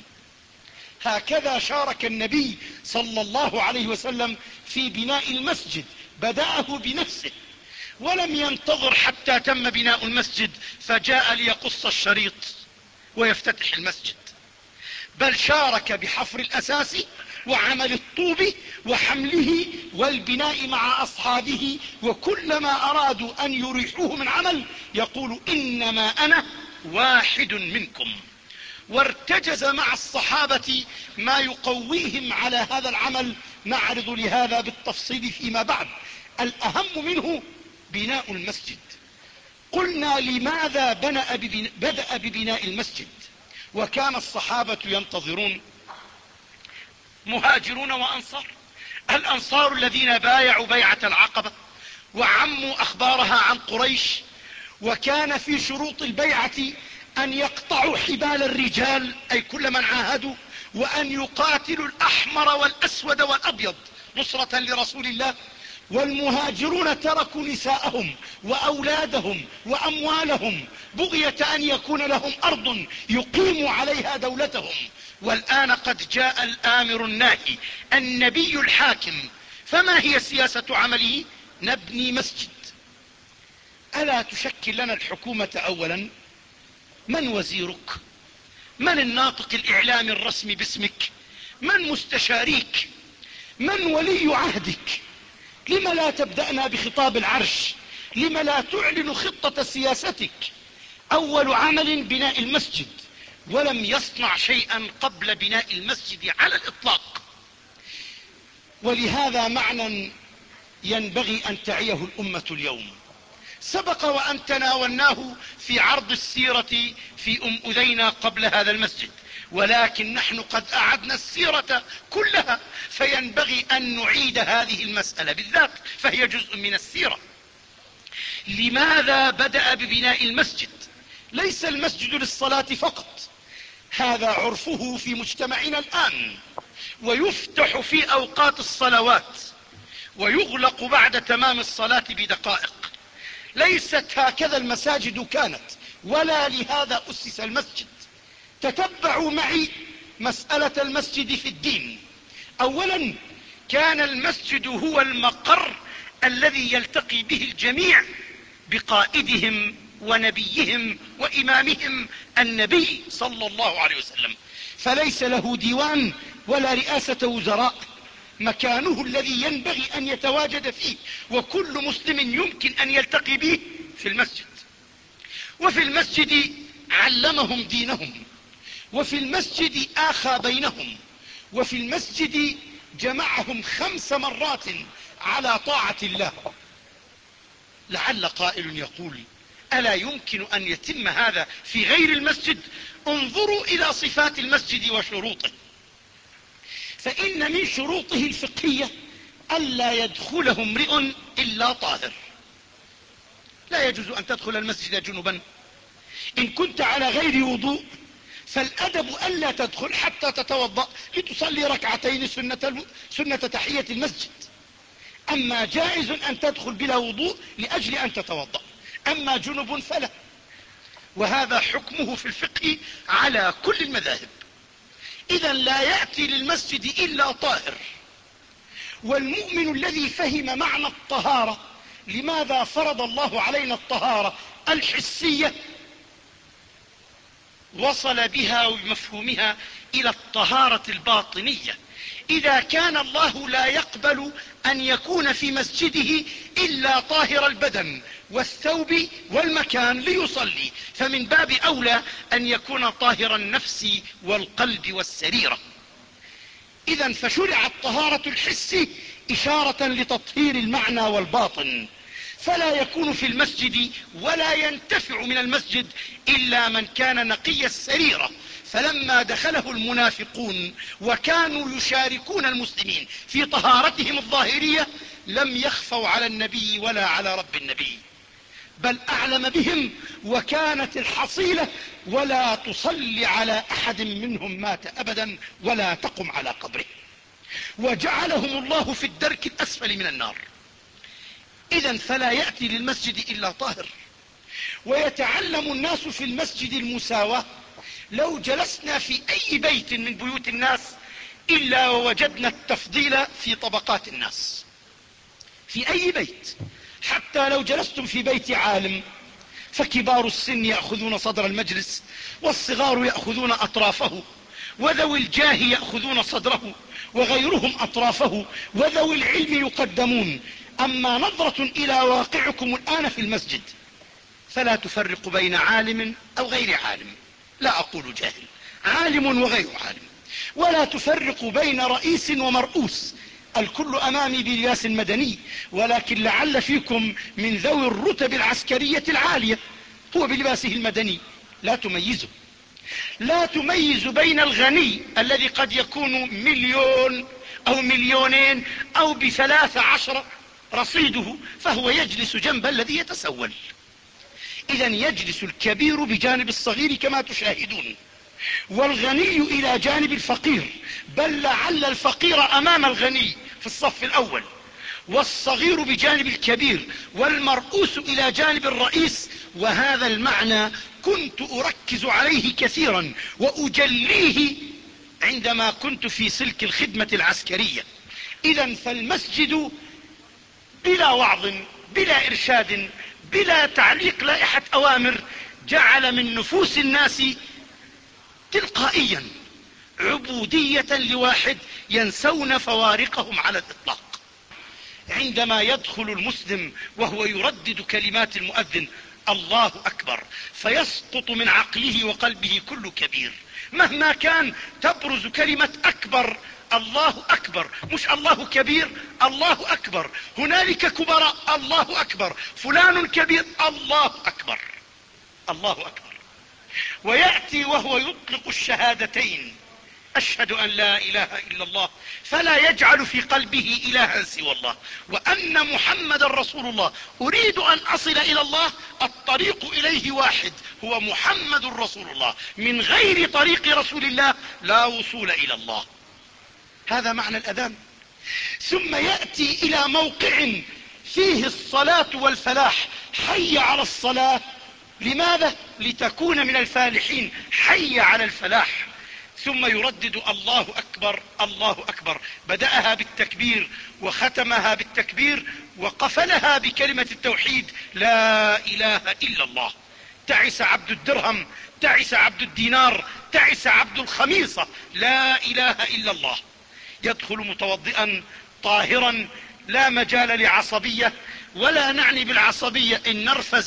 هكذا شارك النبي صلى الله عليه وسلم في بناء المسجد، بدأه بنفسه ولم ينتظر حتى تم بناء المسجد فجاء ليقص الشريط ويفتتح المسجد، بل شارك بحفر الأساس وعمل الطوب وحمله والبناء مع أصحابه، وكلما أرادوا أن يريحوه من عمل يقول إنما أنا واحد منكم. وارتجز مع الصحابة ما يقويهم على هذا العمل، نعرض لهذا بالتفصيل فيما بعد. الأهم منه بناء المسجد. قلنا لماذا بدأ ببناء المسجد وكان الصحابة ينتظرون؟ مهاجرون وأنصار. الأنصار الذين بايعوا بيعة العقبة وعموا أخبارها عن قريش، وكان في شروط البيعة أن يقطعوا حبال الرجال أي كل من عاهدوا، وأن يقاتلوا الأحمر والأسود والأبيض نصرة لرسول الله. والمهاجرون تركوا نساءهم وأولادهم وأموالهم بغية أن يكون لهم أرض يقيموا عليها دولتهم. والآن قد جاء الآمر الناهي النبي الحاكم، فما هي سياسة عمله؟ نبني مسجد. ألا تشكل لنا الحكومة أولا؟ من وزيرك؟ من الناطق الإعلامي الرسمي باسمك؟ من مستشاريك؟ من ولي عهدك؟ لم لا تبدأنا بخطاب العرش؟ لم لا تعلن خطة سياستك؟ أول عمل بناء المسجد، ولم يصنع شيئا قبل بناء المسجد على الإطلاق. ولهذا معنى ينبغي أن تعيه الأمة اليوم، سبق وأن تناولناه في عرض السيرة في أم أذينا قبل هذا المسجد، ولكن نحن قد أعدنا السيرة كلها، فينبغي أن نعيد هذه المسألة بالذات فهي جزء من السيرة. لماذا بدأ ببناء المسجد؟ ليس المسجد للصلاة فقط، هذا عرفه في مجتمعنا الآن، ويفتح في أوقات الصلوات ويغلق بعد تمام الصلاة بدقائق. ليست هكذا المساجد كانت، ولا لهذا أسس المسجد. تتبعوا معي مسألة المسجد في الدين. أولا، كان المسجد هو المقر الذي يلتقي به الجميع بقائدهم ونبيهم وإمامهم النبي صلى الله عليه وسلم، فليس له ديوان ولا رئاسة وزراء، مكانه الذي ينبغي أن يتواجد فيه وكل مسلم يمكن أن يلتقي به في المسجد. وفي المسجد علمهم دينهم، وفي المسجد آخى بينهم، وفي المسجد جمعهم خمس مرات على طاعة الله. لعل قائل يقول: ألا يمكن أن يتم هذا في غير المسجد؟ انظروا إلى صفات المسجد وشروطه، فإن من شروطه الفقهية ألا يدخله امرئ إلا طاهر. لا يجوز أن تدخل المسجد جنبا. إن كنت على غير وضوء فالأدب ألا تدخل حتى تتوضأ لتصلي ركعتين سنة, سنة تحية المسجد. أما جائز أن تدخل بلا وضوء لأجل أن تتوضأ، أما جنب فلا. وهذا حكمه في الفقه على كل المذاهب. إذا لا يأتي للمسجد إلا طاهر. والمؤمن الذي فهم معنى الطهارة، لماذا فرض الله علينا الطهارة الحسية، وصل بها وبمفهومها إلى الطهارة الباطنية. إذا كان الله لا يقبل أن يكون في مسجده إلا طاهر البدن والثوب والمكان ليصلي، فمن باب أولى أن يكون طاهر النفس والقلب والسريرة. إذا فشرعت طهارة الحس إشارة لتطهير المعنى والباطن، فلا يكون في المسجد ولا ينتفع من المسجد إلا من كان نقي السريرة. فلما دخله المنافقون وكانوا يشاركون المسلمين في طهارتهم الظاهرية لم يخفوا على النبي ولا على رب النبي، بل أعلم بهم، وكانت الحصيلة: ولا تصلي على أحد منهم مات أبدا ولا تقم على قبره. وجعلهم الله في الدرك الأسفل من النار. إذا فلا يأتي للمسجد إلا طاهر. ويتعلم الناس في المسجد المساواة. لو جلسنا في أي بيت من بيوت الناس إلا ووجدنا التفضيل في طبقات الناس، في أي بيت. حتى لو جلستم في بيت عالم فكبار السن يأخذون صدر المجلس، والصغار يأخذون أطرافه، وذوي الجاه يأخذون صدره، وغيرهم أطرافه، وذوي العلم يقدمون. أما نظرة إلى واقعكم الآن في المسجد فلا تفرق بين عالم أو غير عالم، لا أقول جاهل، عالم وغير عالم. ولا تفرق بين رئيس ومرؤوس، الكل أمامي بلباس مدني، ولكن لعل فيكم من ذوي الرتب العسكرية العالية، هو بلباسه المدني، لا تميزه. لا تميز بين الغني الذي قد يكون مليون أو مليونين أو بثلاث عشر رصيده، فهو يجلس جنب الذي يتسول. إذا يجلس الكبير بجانب الصغير كما تشاهدون، والغني إلى جانب الفقير، بل لعل الفقير أمام الغني في الصف الأول، والصغير بجانب الكبير، والمرؤوس إلى جانب الرئيس. وهذا المعنى كنت أركز عليه كثيرا وأجليه عندما كنت في سلك الخدمة العسكرية. إذا فالمسجد بلا وعظ، بلا إرشاد، بلا تعليق لائحة أوامر، جعل من نفوس الناس تلقائيا عبودية لواحد، ينسون فوارقهم على الإطلاق. عندما يدخل المسلم وهو يردد كلمات المؤذن الله أكبر، فيسقط من عقله وقلبه كل كبير مهما كان، تبرز كلمة أكبر، الله أكبر، مش الله كبير، الله أكبر. هنالك كبراء، الله أكبر. فلان كبير، الله أكبر، الله أكبر. ويأتي وهو يطلق الشهادتين: أشهد أن لا إله إلا الله، فلا يجعل في قلبه إلها سوى الله، وأن محمد رسول الله. أريد أن أصل إلى الله، الطريق إليه واحد، هو محمد رسول الله. من غير طريق رسول الله لا وصول إلى الله. هذا معنى الأذان. ثم يأتي إلى موقع فيه الصلاة والفلاح: حي على الصلاة. لماذا؟ لتكون من الفالحين. حي على الفلاح. ثم يردد الله أكبر، الله أكبر. بدأها بالتكبير وختمها بالتكبير وقفلها بكلمة التوحيد: لا إله إلا الله. تعس عبد الدرهم، تعس عبد الدينار، تعس عبد الخميصة. لا إله إلا الله. يدخل متوضئا طاهرا، لا مجال لعصبية، ولا نعني بالعصبية إن نرفز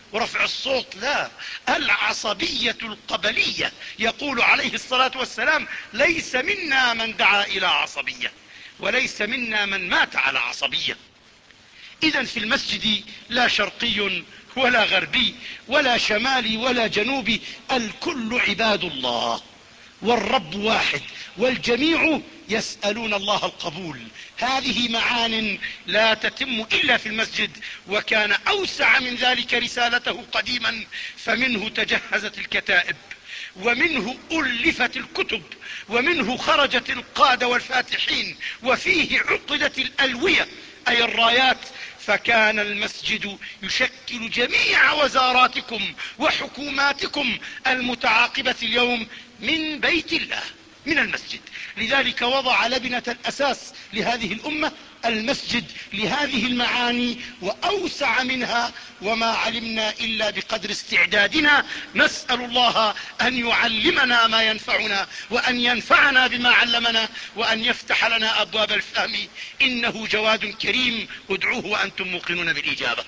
ورفع الصوت، لا، العصبية القبلية. يقول عليه الصلاة والسلام: ليس منا من دعا إلى عصبية، وليس منا من مات على عصبية. إذن في المسجد لا شرقي ولا غربي ولا شمالي ولا جنوبي، الكل عباد الله والرب واحد، والجميع يسألون الله القبول. هذه معان لا تتم إلا في المسجد، وكان أوسع من ذلك رسالته قديما، فمنه تجهزت الكتائب، ومنه ألفت الكتب، ومنه خرجت القادة والفاتحين، وفيه عقدت الألوية أي الرايات. فكان المسجد يشكل جميع وزاراتكم وحكوماتكم المتعاقبة اليوم من بيت الله، من المسجد. لذلك وضع لبنة الأساس لهذه الأمة المسجد لهذه المعاني وأوسع منها، وما علمنا إلا بقدر استعدادنا. نسأل الله أن يعلمنا ما ينفعنا، وأن ينفعنا بما علمنا، وأن يفتح لنا أبواب الفهم، إنه جواد كريم. ادعوه وأنتم موقنون بالإجابة.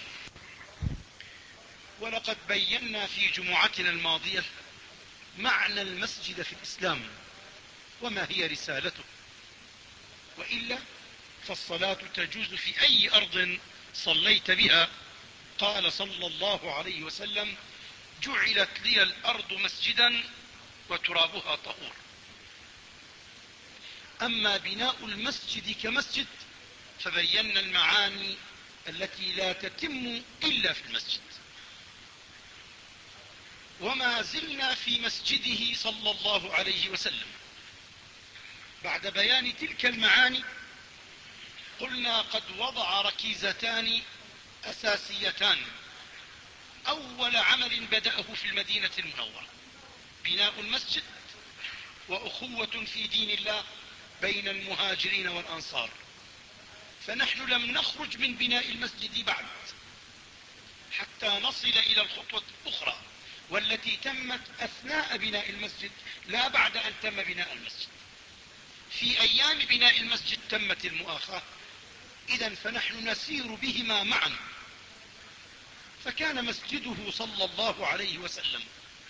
ولقد بينا في جمعتنا الماضية معنى المسجد في الإسلام وما هي رسالته، وإلا فالصلاة تجوز في أي أرض صليت بها. قال صلى الله عليه وسلم: جعلت لي الأرض مسجدا وترابها طهور. أما بناء المسجد كمسجد فبينا المعاني التي لا تتم إلا في المسجد. وما زلنا في مسجده صلى الله عليه وسلم. بعد بيان تلك المعاني قلنا قد وضع ركيزتان أساسيتان. أول عمل بدأه في المدينة المنورة بناء المسجد، وأخوة في دين الله بين المهاجرين والأنصار. فنحن لم نخرج من بناء المسجد بعد حتى نصل إلى الخطوة الأخرى، والتي تمت أثناء بناء المسجد لا بعد أن تم بناء المسجد. في أيام بناء المسجد تمت المؤاخاة، إذن فنحن نسير بهما معا. فكان مسجده صلى الله عليه وسلم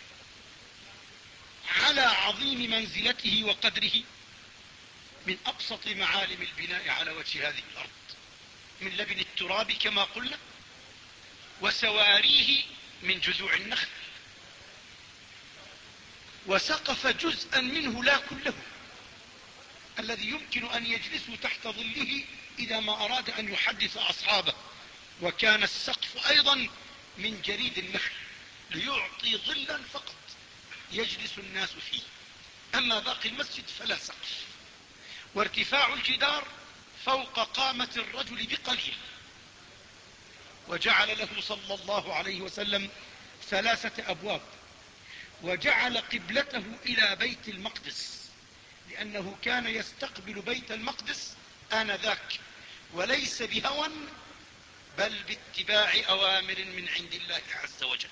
على عظيم منزلته وقدره، من أبسط معالم البناء على وجه هذه الأرض، من لبن التراب كما قلنا، وسواريه من جذوع النخل، وسقف جزءا منه لا كله، الذي يمكن أن يجلسوا تحت ظله إذا ما أراد أن يحدث أصحابه. وكان السقف أيضا من جريد النخل ليعطي ظلا فقط يجلس الناس فيه. أما باقي المسجد فلا سقف، وارتفاع الجدار فوق قامة الرجل بقليل. وجعل له صلى الله عليه وسلم ثلاثة أبواب، وجعل قبلته إلى بيت المقدس، لأنه كان يستقبل بيت المقدس آنذاك، وليس بهوى بل باتباع أوامر من عند الله عز وجل.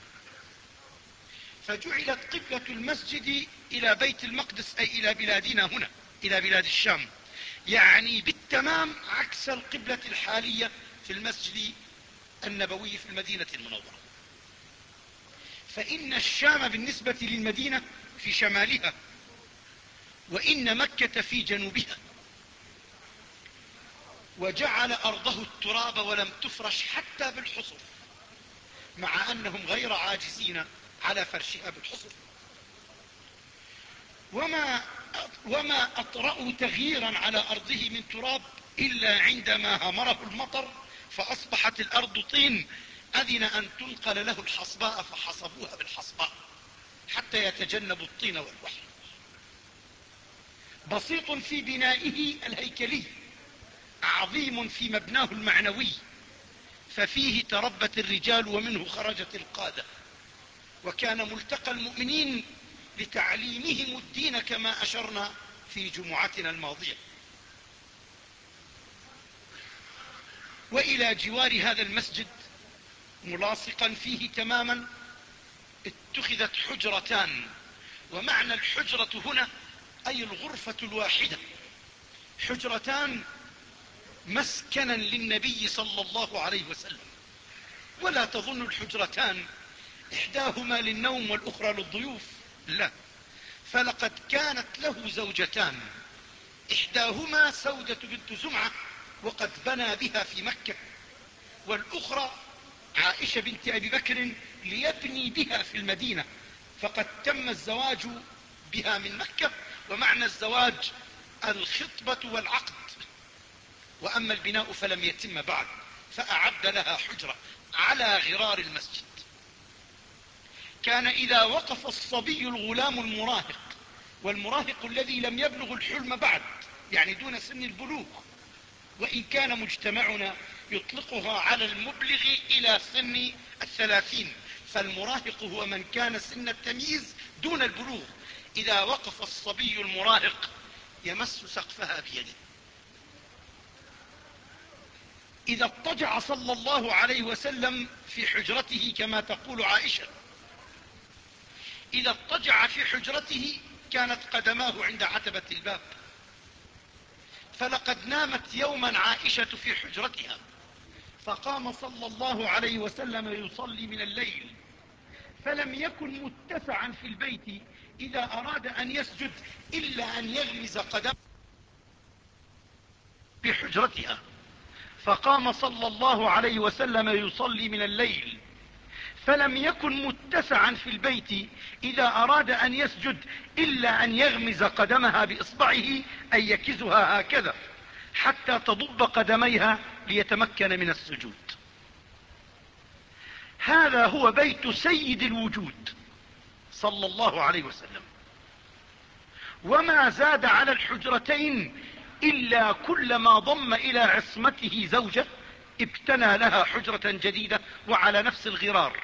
فجعلت قبلة المسجد إلى بيت المقدس، أي إلى بلادنا هنا، إلى بلاد الشام، يعني بالتمام عكس القبلة الحالية في المسجد النبوي في المدينة المنورة. فإن الشام بالنسبة للمدينة في شمالها، وإن مكة في جنوبها. وجعل أرضه التراب ولم تفرش حتى بالحصر، مع أنهم غير عاجزين على فرشها بالحصر. وما وما أطرأوا تغييرا على أرضه من تراب إلا عندما همره المطر فأصبحت الأرض طين، أذن أن تنقل له الحصباء فحصبوها بالحصباء حتى يتجنبوا الطين والوحل. بسيط في بنائه الهيكلي، عظيم في مبناه المعنوي، ففيه تربت الرجال ومنه خرجت القادة. وكان ملتقى المؤمنين لتعليمهم الدين كما أشرنا في جمعتنا الماضية. وإلى جوار هذا المسجد ملاصقا فيه تماما اتخذت حجرتان. ومعنى الحجرة هنا أي الغرفة الواحدة، حجرتان مسكنا للنبي صلى الله عليه وسلم. ولا تظن الحجرتان إحداهما للنوم والأخرى للضيوف، لا، فلقد كانت له زوجتان، إحداهما سودة بنت زمعة وقد بنى بها في مكة، والأخرى عائشة بنت أبي بكر ليبني بها في المدينة، فقد تم الزواج بها من مكة، ومعنى الزواج الخطبة والعقد، وأما البناء فلم يتم بعد، فأعد لها حجرة على غرار المسجد. كان إذا وقف الصبي الغلام المراهق، والمراهق الذي لم يبلغ الحلم بعد، يعني دون سن البلوغ، وإن كان مجتمعنا يطلقها على المبلغ إلى سن الثلاثين، فالمراهق هو من كان سن التمييز دون البلوغ. إذا وقف الصبي المراهق يمس سقفها بيده. إذا اضطجع صلى الله عليه وسلم في حجرته كما تقول عائشة، إذا اضطجع في حجرته كانت قدماه عند عتبة الباب، فلقد نامت يوما عائشة في حجرتها، فقام صلى الله عليه وسلم يصلي من الليل، فلم يكن متسعا في البيت إذا أراد أن يسجد إلا أن يغمز قدمه في حجرتها، فقام صلى الله عليه وسلم يصلي من الليل، فلم يكن متسعا في البيت إذا أراد أن يسجد إلا أن يغمز قدمها بإصبعه، أي يكزها هكذا حتى تضب قدميها ليتمكن من السجود. هذا هو بيت سيد الوجود صلى الله عليه وسلم، وما زاد على الحجرتين إلا كلما ضم إلى عصمته زوجة ابتنى لها حجرة جديدة وعلى نفس الغرار.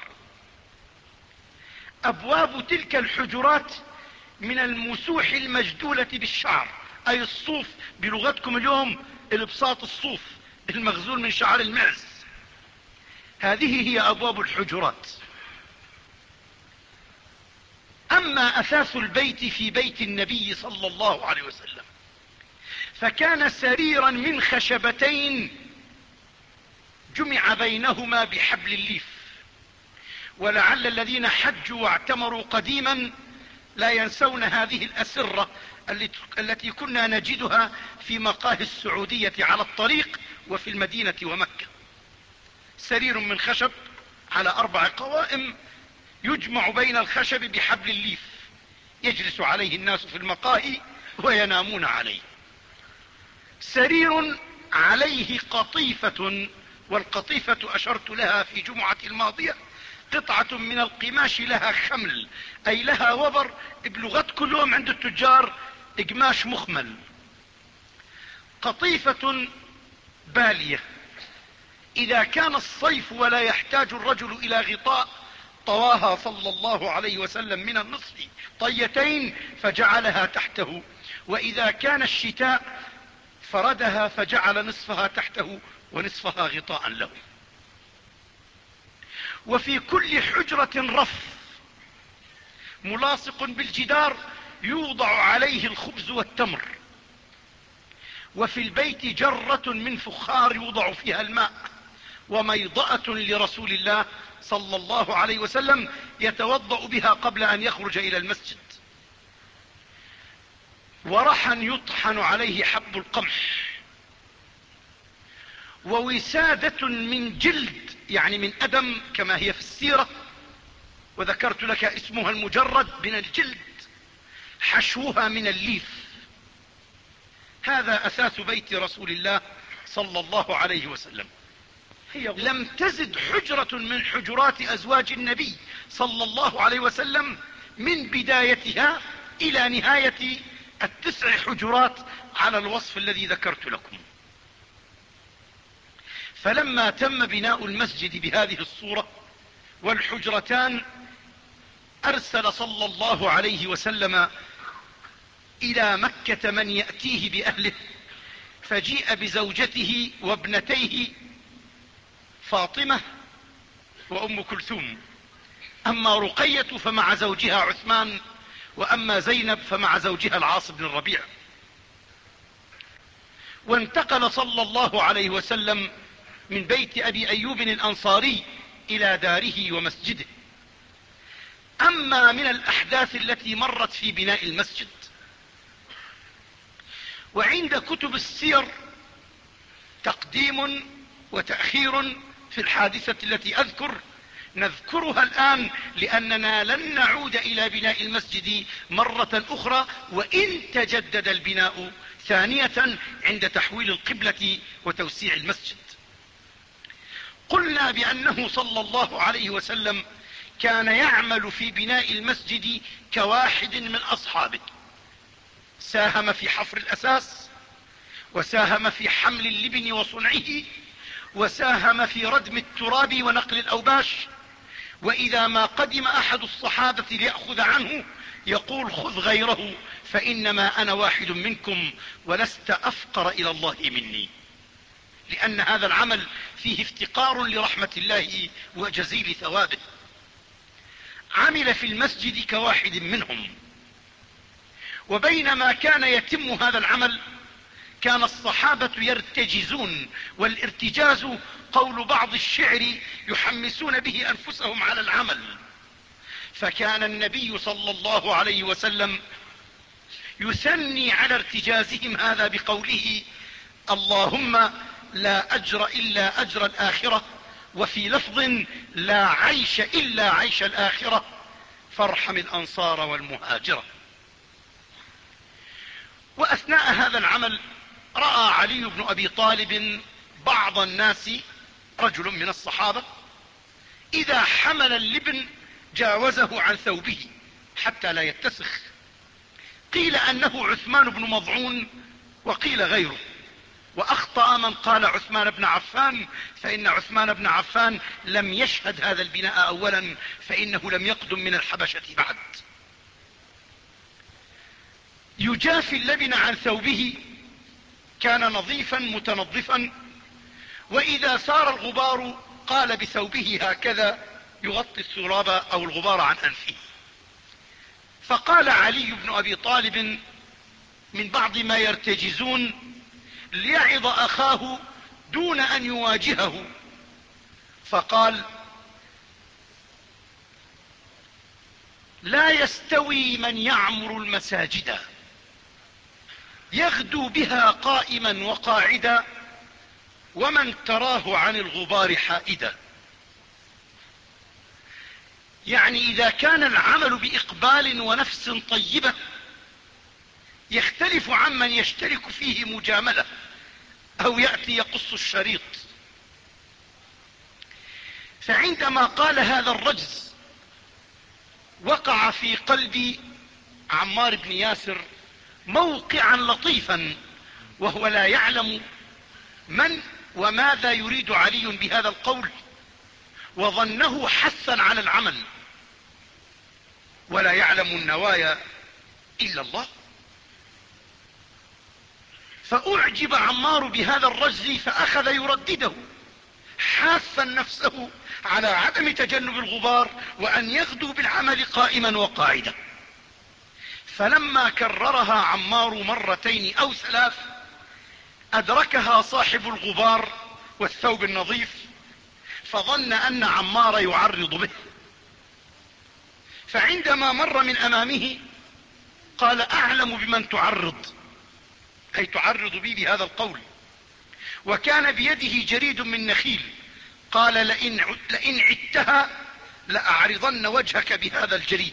أبواب تلك الحجرات من المسوح المجدولة بالشعر، أي الصوف بلغتكم اليوم، البساط الصوف المغزول من شعر المعز، هذه هي أبواب الحجرات. أما أثاث البيت في بيت النبي صلى الله عليه وسلم فكان سريرا من خشبتين جمع بينهما بحبل الليف، ولعل الذين حجوا واعتمروا قديما لا ينسون هذه الأسرة التي كنا نجدها في مقاهي السعودية على الطريق وفي المدينة ومكة. سرير من خشب على أربع قوائم يجمع بين الخشب بحبل الليف، يجلس عليه الناس في المقاهي وينامون عليه. سرير عليه قطيفة، والقطيفة أشرت لها في جمعة الماضية، قطعة من القماش لها خمل، أي لها وبر، بلغة كل يوم عند التجار قماش مخمل. قطيفة بالية، إذا كان الصيف ولا يحتاج الرجل إلى غطاء طواها صلى الله عليه وسلم من النصف طيتين فجعلها تحته، وإذا كان الشتاء فردها فجعل نصفها تحته ونصفها غطاء له. وفي كل حجرة رف ملاصق بالجدار يوضع عليه الخبز والتمر، وفي البيت جرة من فخار يوضع فيها الماء، وميضأة لرسول الله صلى الله عليه وسلم يتوضأ بها قبل أن يخرج إلى المسجد، ورحا يطحن عليه حب القمح، ووسادة من جلد يعني من أدم كما هي في السيرة، وذكرت لك اسمها المجرد من الجلد، حشوها من الليف. هذا أساس بيت رسول الله صلى الله عليه وسلم. لم تزد حجرة من حجرات أزواج النبي صلى الله عليه وسلم من بدايتها إلى نهاية التسع حجرات على الوصف الذي ذكرت لكم. فلما تم بناء المسجد بهذه الصورة والحجرتان، أرسل صلى الله عليه وسلم إلى مكة من يأتيه بأهله، فجيء بزوجته وابنتيه فاطمة وأم كلثوم. أما رقية فمع زوجها عثمان، وأما زينب فمع زوجها العاص بن الربيع. وانتقل صلى الله عليه وسلم من بيت أبي أيوب الأنصاري إلى داره ومسجده. أما من الأحداث التي مرت في بناء المسجد، وعند كتب السير تقديم وتأخير في الحادثة التي أذكر، نذكرها الآن لأننا لن نعود إلى بناء المسجد مرة أخرى، وإن تجدد البناء ثانية عند تحويل القبلة وتوسيع المسجد. قلنا بأنه صلى الله عليه وسلم كان يعمل في بناء المسجد كواحد من أصحابه، ساهم في حفر الأساس، وساهم في حمل اللبن وصنعه، وساهم في ردم التراب ونقل الأوباش. وإذا ما قدم أحد الصحابة ليأخذ عنه يقول: خذ غيره فإنما أنا واحد منكم ولست أفقر إلى الله مني، لأن هذا العمل فيه افتقار لرحمة الله وجزيل ثوابه. عمل في المسجد كواحد منهم. وبينما كان يتم هذا العمل كان الصحابة يرتجزون، والارتجاز قول بعض الشعر يحمسون به أنفسهم على العمل. فكان النبي صلى الله عليه وسلم يثني على ارتجازهم هذا بقوله: اللهم لا أجر إلا أجر الآخرة، وفي لفظ: لا عيش إلا عيش الآخرة، فارحم الأنصار والمهاجرة. وأثناء هذا العمل رأى علي بن أبي طالب بعض الناس، رجل من الصحابة، إذا حمل اللبن جاوزه عن ثوبه حتى لا يتسخ. قيل أنه عثمان بن مضعون وقيل غيره، وأخطأ من قال عثمان بن عفان، فإن عثمان بن عفان لم يشهد هذا البناء أولا، فإنه لم يقدم من الحبشة بعد. يجافي اللبن عن ثوبه، كان نظيفا متنظفا، وإذا سار الغبار قال بثوبه هكذا يغطي السراب أو الغبار عن أنفه. فقال علي بن أبي طالب من بعض ما يرتجزون ليعظ أخاه دون أن يواجهه، فقال: لا يستوي من يعمر المساجد يغدو بها قائما وقاعدا، ومن تراه عن الغبار حائدا. يعني إذا كان العمل بإقبال ونفس طيبة يختلف عمن يشترك فيه مجاملة أو يأتي يقص الشريط. فعندما قال هذا الرجز وقع في قلب عمار بن ياسر موقعا لطيفا، وهو لا يعلم من وماذا يريد علي بهذا القول، وظنه حثا على العمل، ولا يعلم النوايا إلا الله. فأعجب عمار بهذا الرجز فأخذ يردده، حاثا نفسه على عدم تجنب الغبار وأن يغدو بالعمل قائما وقاعدا. فلما كررها عمار مرتين أو ثلاث أدركها صاحب الغبار والثوب النظيف، فظن أن عمار يعرض به، فعندما مر من أمامه قال: أعلم بمن تعرض، أي تعرض بي بهذا القول. وكان بيده جريد من نخيل، قال: لئن, لئن عدتها لأعرضن وجهك بهذا الجريد.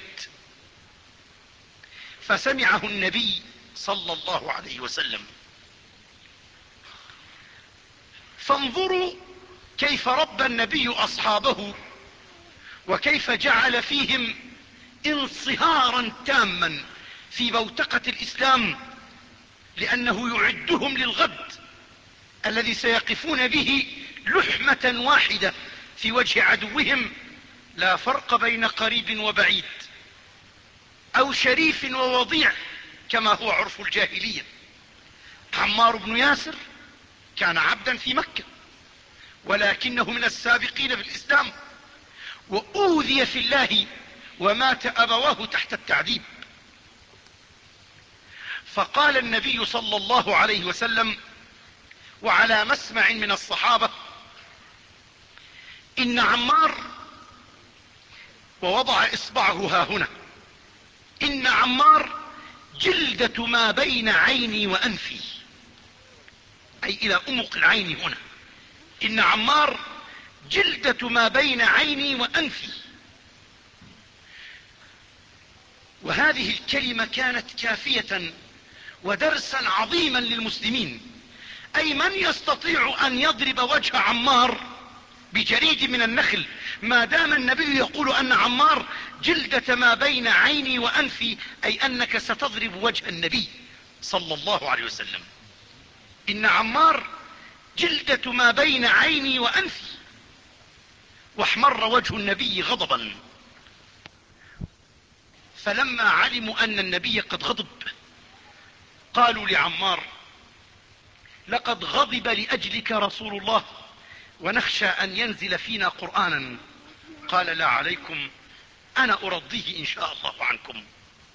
فسمعه النبي صلى الله عليه وسلم. فانظروا كيف ربى النبي أصحابه، وكيف جعل فيهم انصهارا تاما في بوتقة الإسلام، لأنه يعدهم للغد الذي سيقفون به لحمة واحدة في وجه عدوهم، لا فرق بين قريب وبعيد أو شريف ووضيع كما هو عرف الجاهلية. عمار بن ياسر كان عبدا في مكة، ولكنه من السابقين في الإسلام، وأوذي في الله ومات أبواه تحت التعذيب. فقال النبي صلى الله عليه وسلم وعلى مسمع من الصحابة: إن عمار، ووضع إصبعه ها هنا، إن عمار جلدة ما بين عيني وأنفي، أي إلى أمق العين هنا. إن عمار جلدة ما بين عيني وأنفي. وهذه الكلمة كانت كافية ودرسا عظيما للمسلمين. أي من يستطيع أن يضرب وجه عمار بجريد من النخل ما دام النبي يقول أن عمار جلدة ما بين عيني وأنفي، أي أنك ستضرب وجه النبي صلى الله عليه وسلم. إن عمار جلدة ما بين عيني وأنفي. واحمر وجه النبي غضبا. فلما علموا أن النبي قد غضب قالوا لعمار: لقد غضب لأجلك رسول الله ونخشى أن ينزل فينا قرآنا. قال: لا عليكم، أنا أرضيه إن شاء الله عنكم.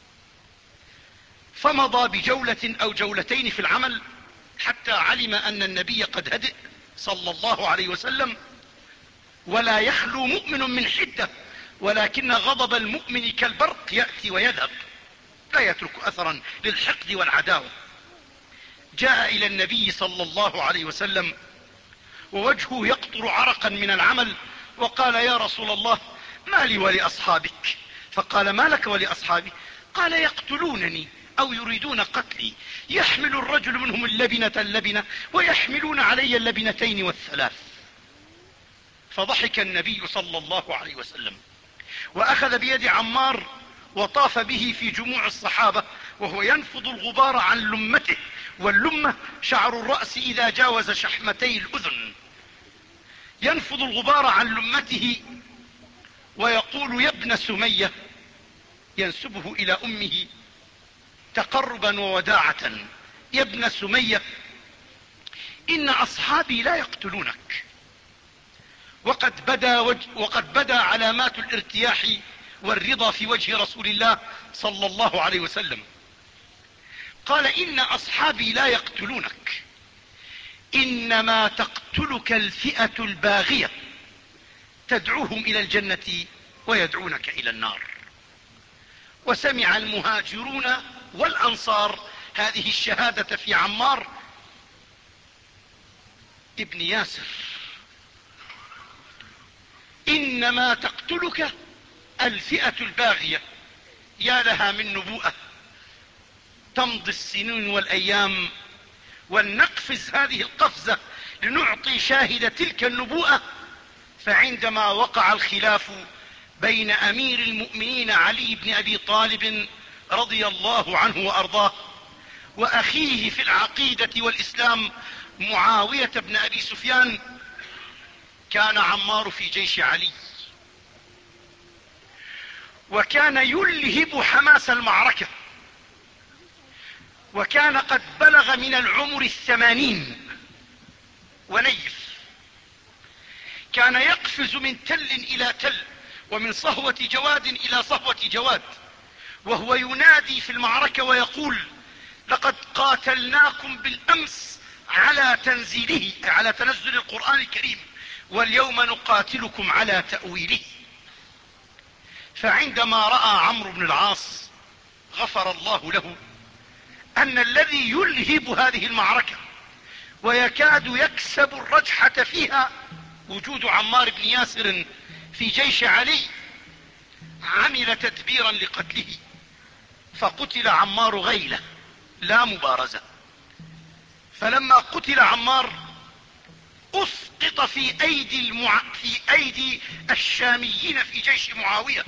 فمضى بجولة أو جولتين في العمل حتى علم أن النبي قد هدئ صلى الله عليه وسلم. ولا يخلو مؤمن من حدة، ولكن غضب المؤمن كالبرق يأتي ويذهب، لا يترك أثرا للحقد والعداوة. جاء إلى النبي صلى الله عليه وسلم ووجهه يقطر عرقا من العمل، وقال: يا رسول الله، ما لي ولأصحابك؟ فقال: ما لك ولأصحابي؟ قال: يقتلونني أو يريدون قتلي، يحمل الرجل منهم اللبنة اللبنة ويحملون علي اللبنتين والثلاث. فضحك النبي صلى الله عليه وسلم وأخذ بيد عمار وطاف به في جموع الصحابة وهو ينفض الغبار عن لمته، واللمة شعر الرأس إذا جاوز شحمتي الأذن. ينفض الغبار عن لمته ويقول: يا ابن سمية، ينسبه إلى أمه تقربا ووداعة: يا ابن سمية، إن أصحابي لا يقتلونك، وقد بدا, وجه وقد بدا علامات الارتياح والرضا في وجه رسول الله صلى الله عليه وسلم. قال: إن أصحابي لا يقتلونك، إنما تقتلك الفئة الباغية تدعوهم إلى الجنة ويدعونك إلى النار. وسمع المهاجرون والأنصار هذه الشهادة في عمار ابن ياسر: إنما تقتلك الفئة الباغية. يا لها من نبوءة! تمضي السنين والأيام ولنقفز هذه القفزة لنعطي شاهد تلك النبوءة. فعندما وقع الخلاف بين أمير المؤمنين علي بن أبي طالب رضي الله عنه وأرضاه وأخيه في العقيدة والإسلام معاوية بن أبي سفيان، كان عمار في جيش علي، وكان يلهب حماس المعركة، وكان قد بلغ من العمر الثمانين ونيف. كان يقفز من تل إلى تل ومن صهوة جواد إلى صهوة جواد، وهو ينادي في المعركة ويقول: لقد قاتلناكم بالأمس على تنزيله، على تنزل القرآن الكريم، واليوم نقاتلكم على تأويله. فعندما رأى عمرو بن العاص غفر الله له أن الذي يلهب هذه المعركة ويكاد يكسب الرجحة فيها وجود عمار بن ياسر في جيش علي، عمل تدبيرا لقتله، فقتل عمار غيلة لا مبارزة. فلما قتل عمار أسقط في أيدي, المع... في أيدي الشاميين في جيش معاوية،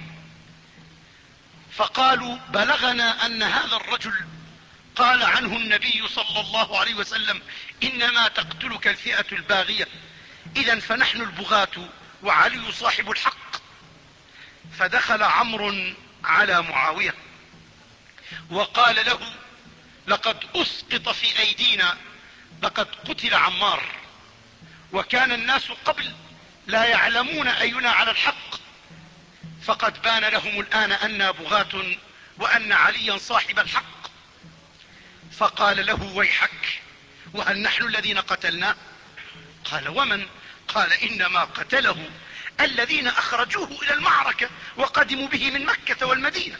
فقالوا: بلغنا أن هذا الرجل قال عنه النبي صلى الله عليه وسلم: إنما تقتلك الفئة الباغية، إذن فنحن البغاة وعلي صاحب الحق. فدخل عمرو على معاوية وقال له: لقد أسقط في أيدينا، لقد قتل عمار، وكان الناس قبل لا يعلمون أينا على الحق، فقد بان لهم الآن أننا بغاة وأن عليا صاحب الحق. فقال له: ويحك، وهل نحن الذين قتلناه؟ قال: ومن؟ قال: إنما قتله الذين اخرجوه الى المعركة وقدموا به من مكة والمدينة.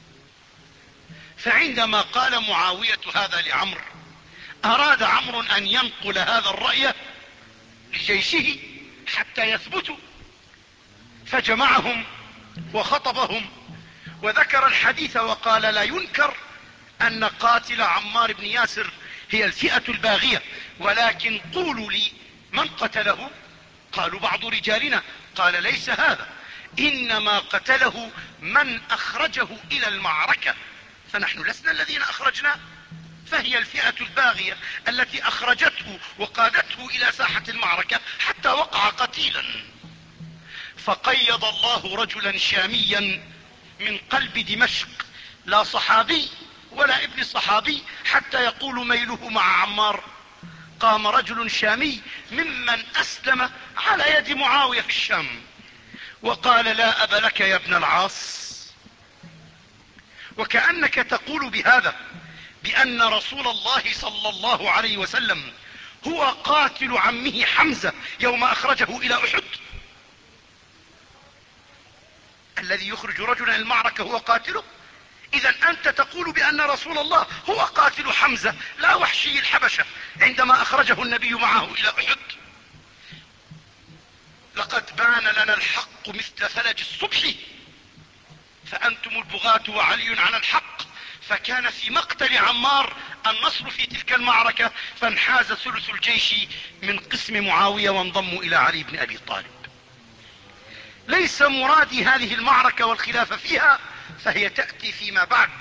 فعندما قال معاوية هذا لعمرو اراد عمرو ان ينقل هذا الرأي لجيشه حتى يثبتوا، فجمعهم وخطبهم وذكر الحديث وقال: لا ينكر ان قاتل عمار بن ياسر هي الفئة الباغية، ولكن قولوا لي من قتله؟ قالوا: بعض رجالنا. قال: ليس هذا، انما قتله من اخرجه الى المعركة، فنحن لسنا الذين اخرجناه، فهي الفئة الباغية التي اخرجته وقادته الى ساحة المعركة حتى وقع قتيلا. فقيض الله رجلا شاميا من قلب دمشق، لا صحابي ولا ابن صحابي حتى يقول ميله مع عمار. قام رجل شامي ممن اسلم على يد معاوية في الشام وقال: لا اب لك يا ابن العاص. وكأنك تقول بهذا بان رسول الله صلى الله عليه وسلم هو قاتل عمه حمزة يوم اخرجه الى احد. الذي يخرج رجلا المعركة هو قاتله. اذا انت تقول بان رسول الله هو قاتل حمزة لا وحشي الحبشة عندما اخرجه النبي معه الى احد. لقد بان لنا الحق مثل فلج الصبح، فانتم البغاة وعلي على الحق. فكان في مقتل عمار النصر في تلك المعركة، فانحاز ثلث الجيش من قسم معاوية وانضموا الى علي بن ابي طالب. ليس مرادي هذه المعركة والخلاف فيها، فهي تأتي فيما بعد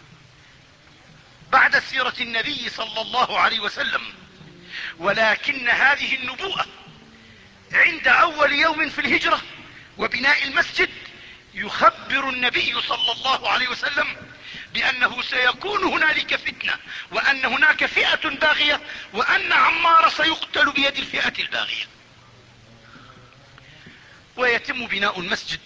بعد سيرة النبي صلى الله عليه وسلم. ولكن هذه النبوءة عند اول يوم في الهجرة وبناء المسجد يخبر النبي صلى الله عليه وسلم بانه سيكون هنالك فتنة، وان هناك فئة باغية، وان عمار سيقتل بيد الفئة الباغية. ويتم بناء المسجد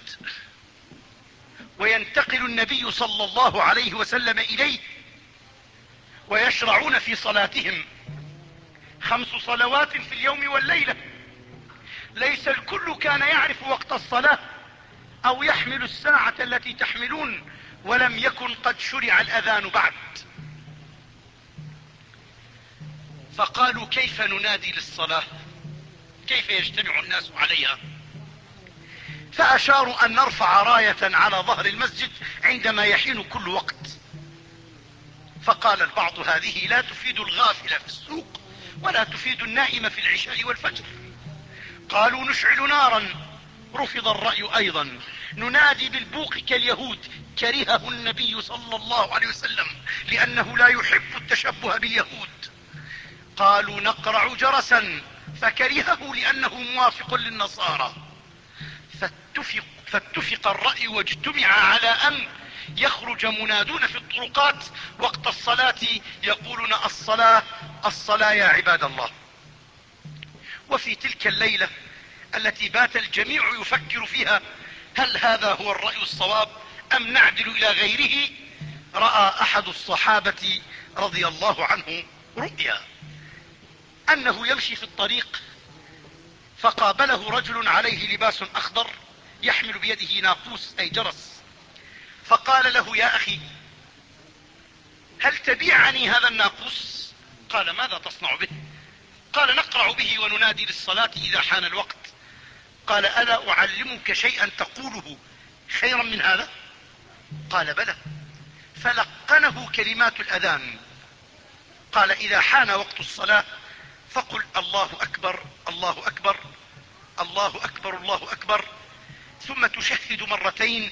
وينتقل النبي صلى الله عليه وسلم اليه ويشرعون في صلاتهم، خمس صلوات في اليوم والليلة. ليس الكل كان يعرف وقت الصلاة او يحمل الساعة التي تحملون، ولم يكن قد شرع الاذان بعد. فقالوا: كيف ننادي للصلاة؟ كيف يجتمع الناس عليها؟ فاشاروا ان نرفع راية على ظهر المسجد عندما يحين كل وقت. فقال البعض: هذه لا تفيد الغافل في السوق ولا تفيد النائم في العشاء والفجر. قالوا: نشعل نارا. رفض الرأي ايضا. ننادي بالبوق كاليهود، كرهه النبي صلى الله عليه وسلم لانه لا يحب التشبه باليهود. قالوا: نقرع جرسا، فكرهه لانه موافق للنصارى. فاتفق, فاتفق الرأي واجتمع على ان يخرج منادون في الطرقات وقت الصلاة يقولون: الصلاة الصلاة يا عباد الله. وفي تلك الليلة التي بات الجميع يفكر فيها هل هذا هو الرأي الصواب ام نعدل الى غيره، رأى احد الصحابة رضي الله عنه رؤيا انه يمشي في الطريق، فقابله رجل عليه لباس اخضر يحمل بيده ناقوس اي جرس، فقال له: يا اخي هل تبيعني هذا الناقوس؟ قال: ماذا تصنع به؟ قال: نقرع به وننادي للصلاة اذا حان الوقت. قال: الا اعلمك شيئا تقوله خيرا من هذا؟ قال: بلى. فلقنه كلمات الاذان. قال: اذا حان وقت الصلاة فقل: الله اكبر الله اكبر الله اكبر الله اكبر، ثم تشهد مرتين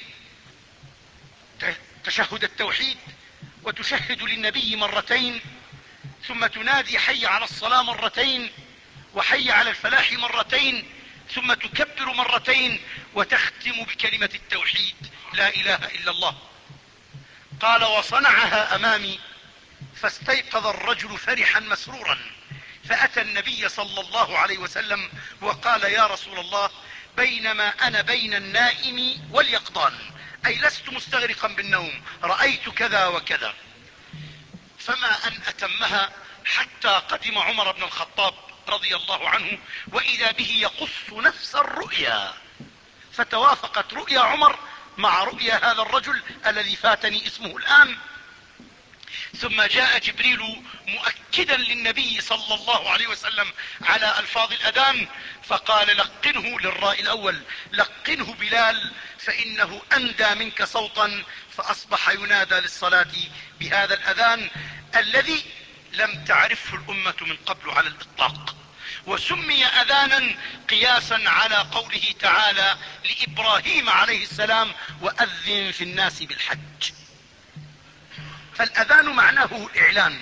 تشهد التوحيد، وتشهد للنبي مرتين، ثم تنادي حي على الصلاة مرتين، وحي على الفلاح مرتين، ثم تكبر مرتين، وتختم بكلمة التوحيد لا اله الا الله. قال: وصنعها امامي، فاستيقظ الرجل فرحا مسرورا، فاتى النبي صلى الله عليه وسلم وقال: يا رسول الله، بينما انا بين النائم واليقظان، اي لست مستغرقا بالنوم، رأيت كذا وكذا. فما ان اتمها حتى قدم عمر بن الخطاب رضي الله عنه، واذا به يقص نفس الرؤيا. فتوافقت رؤيا عمر مع رؤيا هذا الرجل الذي فاتني اسمه الآن. ثم جاء جبريل مؤكدا للنبي صلى الله عليه وسلم على ألفاظ الأذان، فقال لقنه للراء الأول، لقنه بلال فإنه أندى منك صوتا، فأصبح ينادى للصلاة بهذا الأذان الذي لم تعرفه الأمة من قبل على الإطلاق، وسمي أذانا قياسا على قوله تعالى لإبراهيم عليه السلام وأذن في الناس بالحج. فالأذان معناه الإعلان.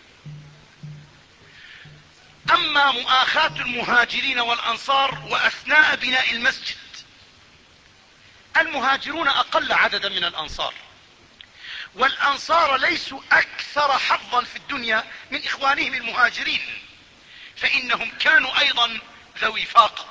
أما مؤاخاة المهاجرين والأنصار وأثناء بناء المسجد، المهاجرون أقل عددا من الأنصار، والأنصار ليسوا أكثر حظا في الدنيا من إخوانهم المهاجرين، فإنهم كانوا أيضا ذوي فاقة،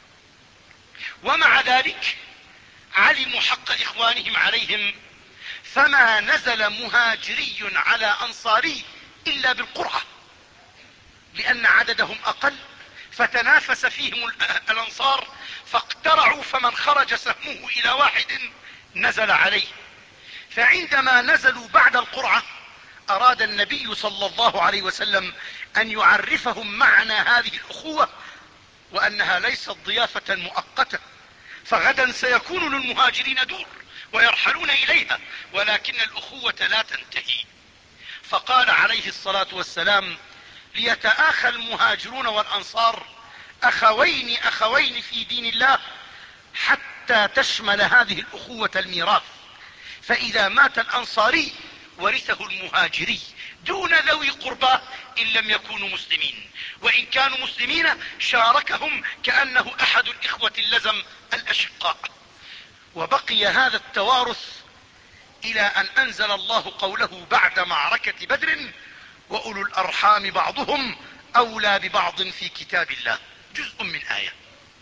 ومع ذلك علموا حق إخوانهم عليهم، فما نزل مهاجري على أنصاري إلا بالقرعة، لأن عددهم أقل، فتنافس فيهم الأنصار فاقترعوا، فمن خرج سهمه إلى واحد نزل عليه. فعندما نزلوا بعد القرعة أراد النبي صلى الله عليه وسلم أن يعرفهم معنى هذه الأخوة، وأنها ليست ضيافة مؤقتة، فغدا سيكون للمهاجرين دور ويرحلون إليها، ولكن الأخوة لا تنتهي. فقال عليه الصلاة والسلام ليتآخى المهاجرون والأنصار أخوين أخوين في دين الله حتى تشمل هذه الأخوة الميراث، فإذا مات الأنصاري ورثه المهاجري دون ذوي قربى إن لم يكونوا مسلمين، وإن كانوا مسلمين شاركهم كأنه أحد الإخوة اللزم الأشقاء. وبقي هذا التوارث إلى أن أنزل الله قوله بعد معركة بدر وأولو الأرحام بعضهم أولى ببعض في كتاب الله، جزء من آية.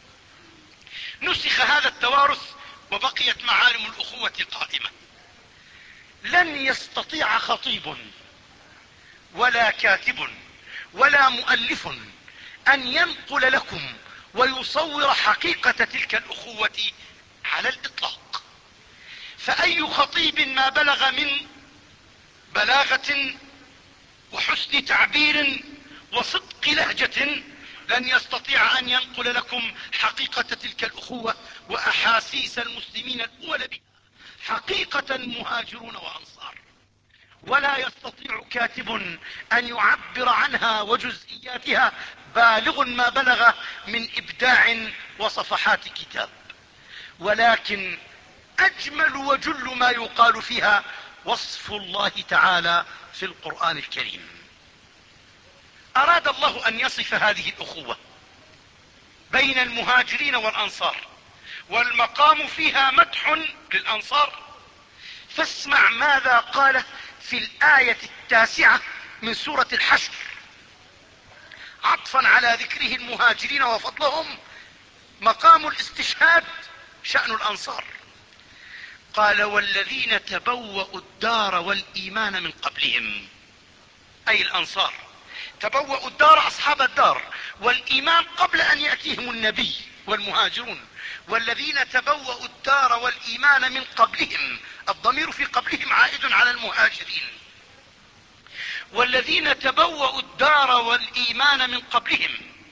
نسخ هذا التوارث وبقيت معالم الأخوة قائمة. لن يستطيع خطيب ولا كاتب ولا مؤلف أن ينقل لكم ويصور حقيقة تلك الأخوة على الإطلاق، فأي خطيب ما بلغ من بلاغة وحسن تعبير وصدق لهجة لن يستطيع أن ينقل لكم حقيقة تلك الأخوة وأحاسيس المسلمين الأول بها، حقيقة مهاجرون وأنصار. ولا يستطيع كاتب أن يعبر عنها وجزئياتها بالغ ما بلغ من إبداع وصفحات كتاب، ولكن أجمل وجل ما يقال فيها وصف الله تعالى في القرآن الكريم. أراد الله أن يصف هذه الأخوة بين المهاجرين والأنصار، والمقام فيها مدح للأنصار، فاسمع ماذا قال في الآية التاسعة من سورة الحشر عطفا على ذكره المهاجرين وفضلهم. مقام الاستشهاد شأن الأنصار. قال والذين تبوأوا الدار والإيمان من قبلهم، أي الأنصار تبوأوا الدار أصحاب الدار، والإيمان قبل أن يأتيهم النبي والمهاجرون. والذين تبوأوا الدار والإيمان من قبلهم، الضمير في قبلهم عائد على المهاجرين. والذين تبوأوا الدار والإيمان من قبلهم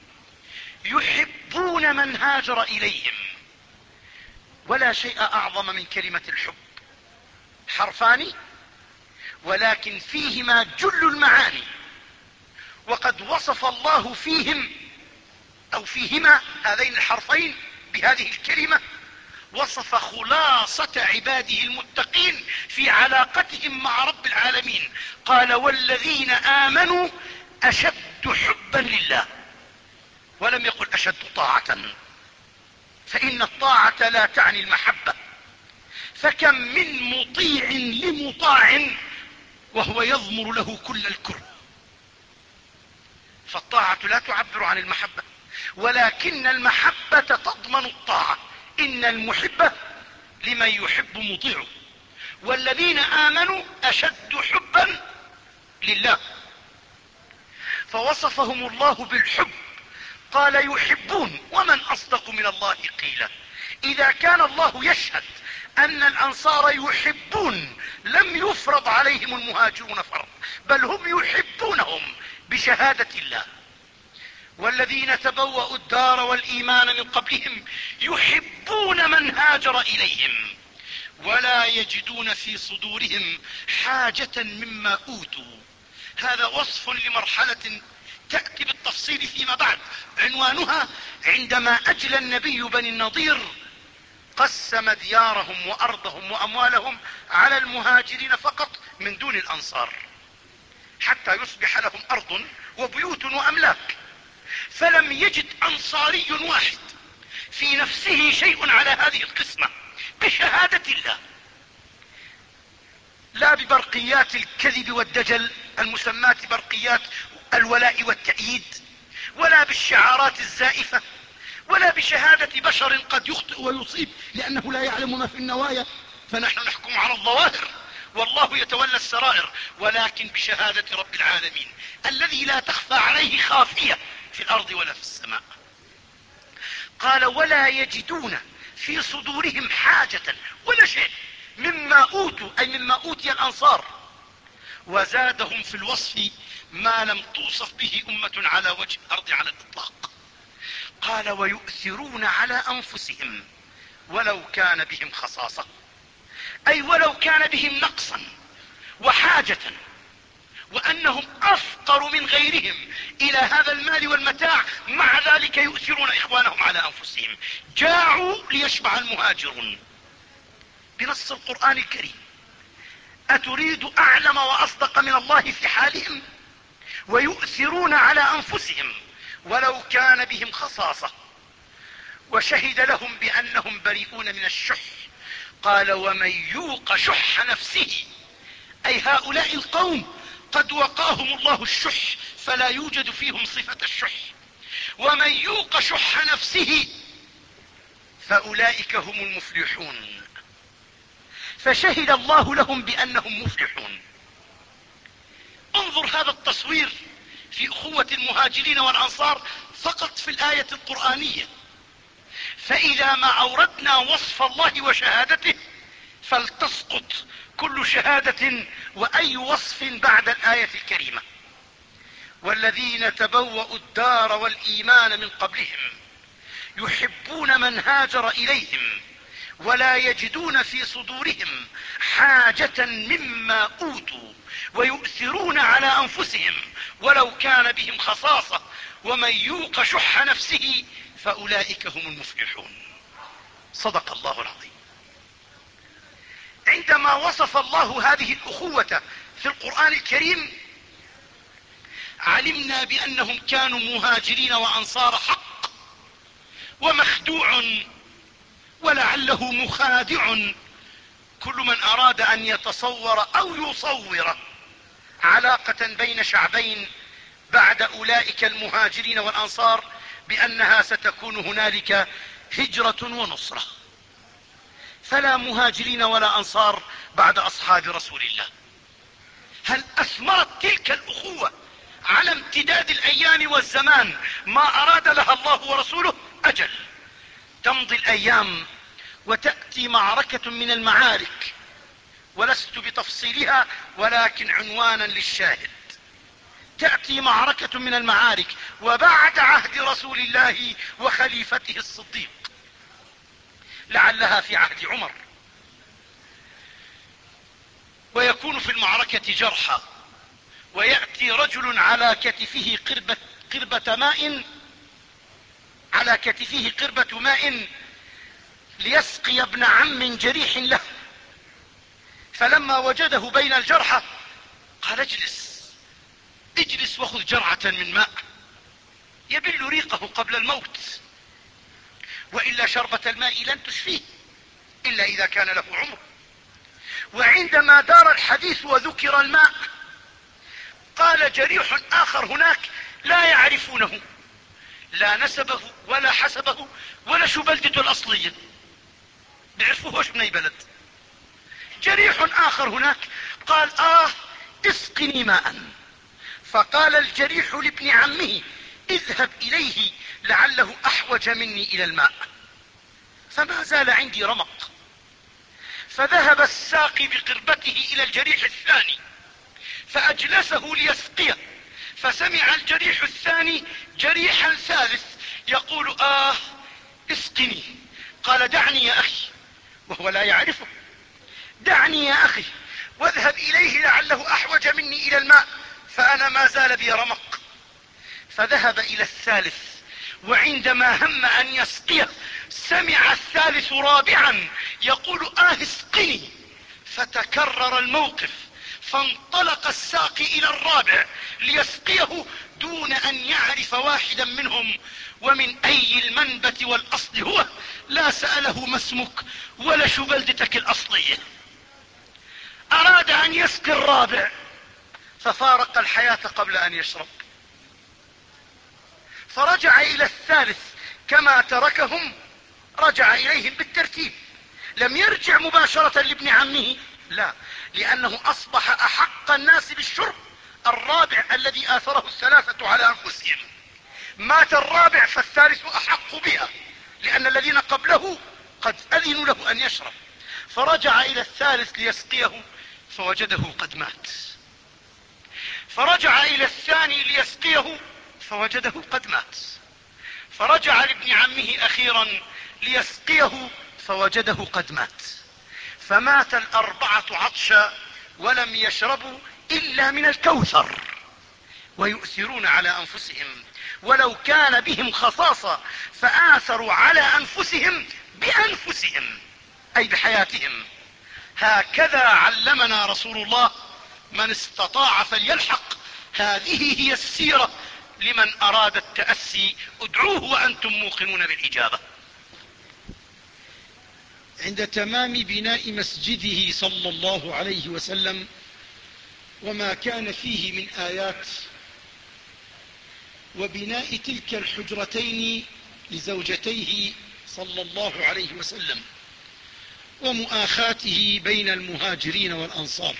يحبون من هاجر إليهم. ولا شيء أعظم من كلمة الحب، حرفان ولكن فيهما جل المعاني، وقد وصف الله فيهم أو فيهما هذين الحرفين بهذه الكلمة، وصف خلاصة عباده المتقين في علاقتهم مع رب العالمين. قال والذين آمنوا أشد حبا لله، ولم يقل أشد طاعة، فإن الطاعة لا تعني المحبة، فكم من مطيع لمطاع وهو يضمر له كل الكره. فالطاعة لا تعبر عن المحبة، ولكن المحبة تضمن الطاعة. إن المحب لمن يحب مطيعه. والذين آمنوا أشد حبا لله، فوصفهم الله بالحب. قال يحبون، ومن أصدق من الله قيلا. إذا كان الله يشهد أن الأنصار يحبون، لم يفرض عليهم المهاجرون فرض، بل هم يحبونهم بشهادة الله. والذين تبوأوا الدار والإيمان من قبلهم يحبون من هاجر إليهم ولا يجدون في صدورهم حاجة مما أوتوا. هذا وصف لمرحلة تأتي بالتفصيل فيما بعد، عنوانها عندما أجلى النبي بني النضير قسم ديارهم وأرضهم وأموالهم على المهاجرين فقط من دون الأنصار، حتى يصبح لهم أرض وبيوت وأملاك. فلم يجد أنصاري واحد في نفسه شيء على هذه القسمة بشهادة الله، لا ببرقيات الكذب والدجل المسماة برقيات الولاء والتأييد، ولا بالشعارات الزائفة، ولا بشهادة بشر قد يخطئ ويصيب لأنه لا يعلم ما في النوايا، فنحن نحكم على الظواهر والله يتولى السرائر، ولكن بشهادة رب العالمين الذي لا تخفى عليه خافية في الأرض ولا في السماء. قال ولا يجدون في صدورهم حاجة ولا شيء مما أوتوا، أي مما أوتي الأنصار. وزادهم في الوصف ما لم توصف به أمة على وجه الأرض على الإطلاق. قال ويؤثرون على أنفسهم ولو كان بهم خصاصة، أي ولو كان بهم نقصا وحاجة وأنهم أفقر من غيرهم إلى هذا المال والمتاع، مع ذلك يؤثرون إخوانهم على أنفسهم. جاعوا ليشبع المهاجرون بنص القرآن الكريم. أتريد أعلم وأصدق من الله في حالهم؟ ويؤثرون على أنفسهم ولو كان بهم خصاصة، وشهد لهم بأنهم بريئون من الشح. قال ومن يوق شح نفسه، أي هؤلاء القوم قد وقاهم الله الشح فلا يوجد فيهم صفة الشح. ومن يوق شح نفسه فأولئك هم المفلحون. فشهد الله لهم بأنهم مفلحون. انظر هذا التصوير في أخوة المهاجرين والأنصار فقط في الآية القرآنية. فإذا ما أوردنا وصف الله وشهادته فلتسقط كل شهادة وأي وصف بعد الآية الكريمة. والذين تبوأوا الدار والإيمان من قبلهم يحبون من هاجر إليهم ولا يجدون في صدورهم حاجة مما أوتوا ويؤثرون على أنفسهم ولو كان بهم خصاصة ومن يوق شح نفسه فأولئك هم المفلحون. صدق الله العظيم. عندما وصف الله هذه الأخوة في القرآن الكريم علمنا بأنهم كانوا مهاجرين وأنصار حق، ومخدوع ولعله مخادع كل من أراد أن يتصور أو يصور علاقة بين شعبين بعد أولئك المهاجرين والأنصار بأنها ستكون هنالك هجرة ونصرة. فلا مهاجرين ولا أنصار بعد أصحاب رسول الله. هل أثمرت تلك الأخوة على امتداد الأيام والزمان ما أراد لها الله ورسوله؟ أجل. تمضي الأيام وتأتي معركة من المعارك، ولست بتفصيلها ولكن عنوانا للشاهد. تأتي معركة من المعارك وبعد عهد رسول الله وخليفته الصديق، لعلها في عهد عمر، ويكون في المعركة جرحى، ويأتي رجل على كتفه قربة, قربة ماء على كتفه قربة ماء ليسقي ابن عم جريح له، فلما وجده بين الجرحى قال اجلس اجلس وخذ جرعة من ماء يبل ريقه قبل الموت، وإلا شربة الماء لن تشفيه إلا إذا كان له عمر. وعندما دار الحديث وذكر الماء قال جريح آخر هناك لا يعرفونه، لا نسبه ولا حسبه ولا شو بلدته الأصلية، بيعرفوهوش من أي بلد. جريح آخر هناك قال آه اسقني ماء، فقال الجريح لابن عمه اذهب إليه لعله أحوج مني إلى الماء. فما زال عندي رمق، فذهب الساقي بقربته إلى الجريح الثاني فأجلسه ليسقيه، فسمع الجريح الثاني جريحا ثالث يقول آه اسقني. قال دعني يا أخي، وهو لا يعرفه، دعني يا أخي واذهب إليه لعله أحوج مني إلى الماء فأنا ما زال بي رمق. فذهب إلى الثالث، وعندما هم أن يسقيه سمع الثالث رابعا يقول آه اسقني، فتكرر الموقف، فانطلق الساقي إلى الرابع ليسقيه دون أن يعرف واحدا منهم ومن أي المنبت والأصل هو. لا سأله ما اسمك ولا شو بلدتك الأصلية. أراد أن يسقي الرابع ففارق الحياة قبل أن يشرب، فرجع إلى الثالث كما تركهم، رجع إليهم بالترتيب، لم يرجع مباشرة لابن عمه، لا، لأنه أصبح أحق الناس بالشرب. الرابع الذي آثره الثلاثة على أنفسهم، مات الرابع فالثالث أحق بها، لأن الذين قبله قد أذنوا له أن يشرب. فرجع إلى الثالث ليسقيه فوجده قد مات، فرجع إلى الثاني ليسقيه فوجده قد مات، فرجع لابن عمه أخيرا ليسقيه فوجده قد مات. فمات الأربعة عطشا ولم يشربوا إلا من الكوثر، ويؤثرون على أنفسهم ولو كان بهم خصاصة فآثروا على أنفسهم بأنفسهم أي بحياتهم. هكذا علمنا رسول الله: من استطاع فليلحق. هذه هي السيرة لمن أراد التأسي، ادعوه وأنتم موقنون بالإجابة. عند تمام بناء مسجده صلى الله عليه وسلم وما كان فيه من آيات، وبناء تلك الحجرتين لزوجتيه صلى الله عليه وسلم، ومؤاخاته بين المهاجرين والأنصار،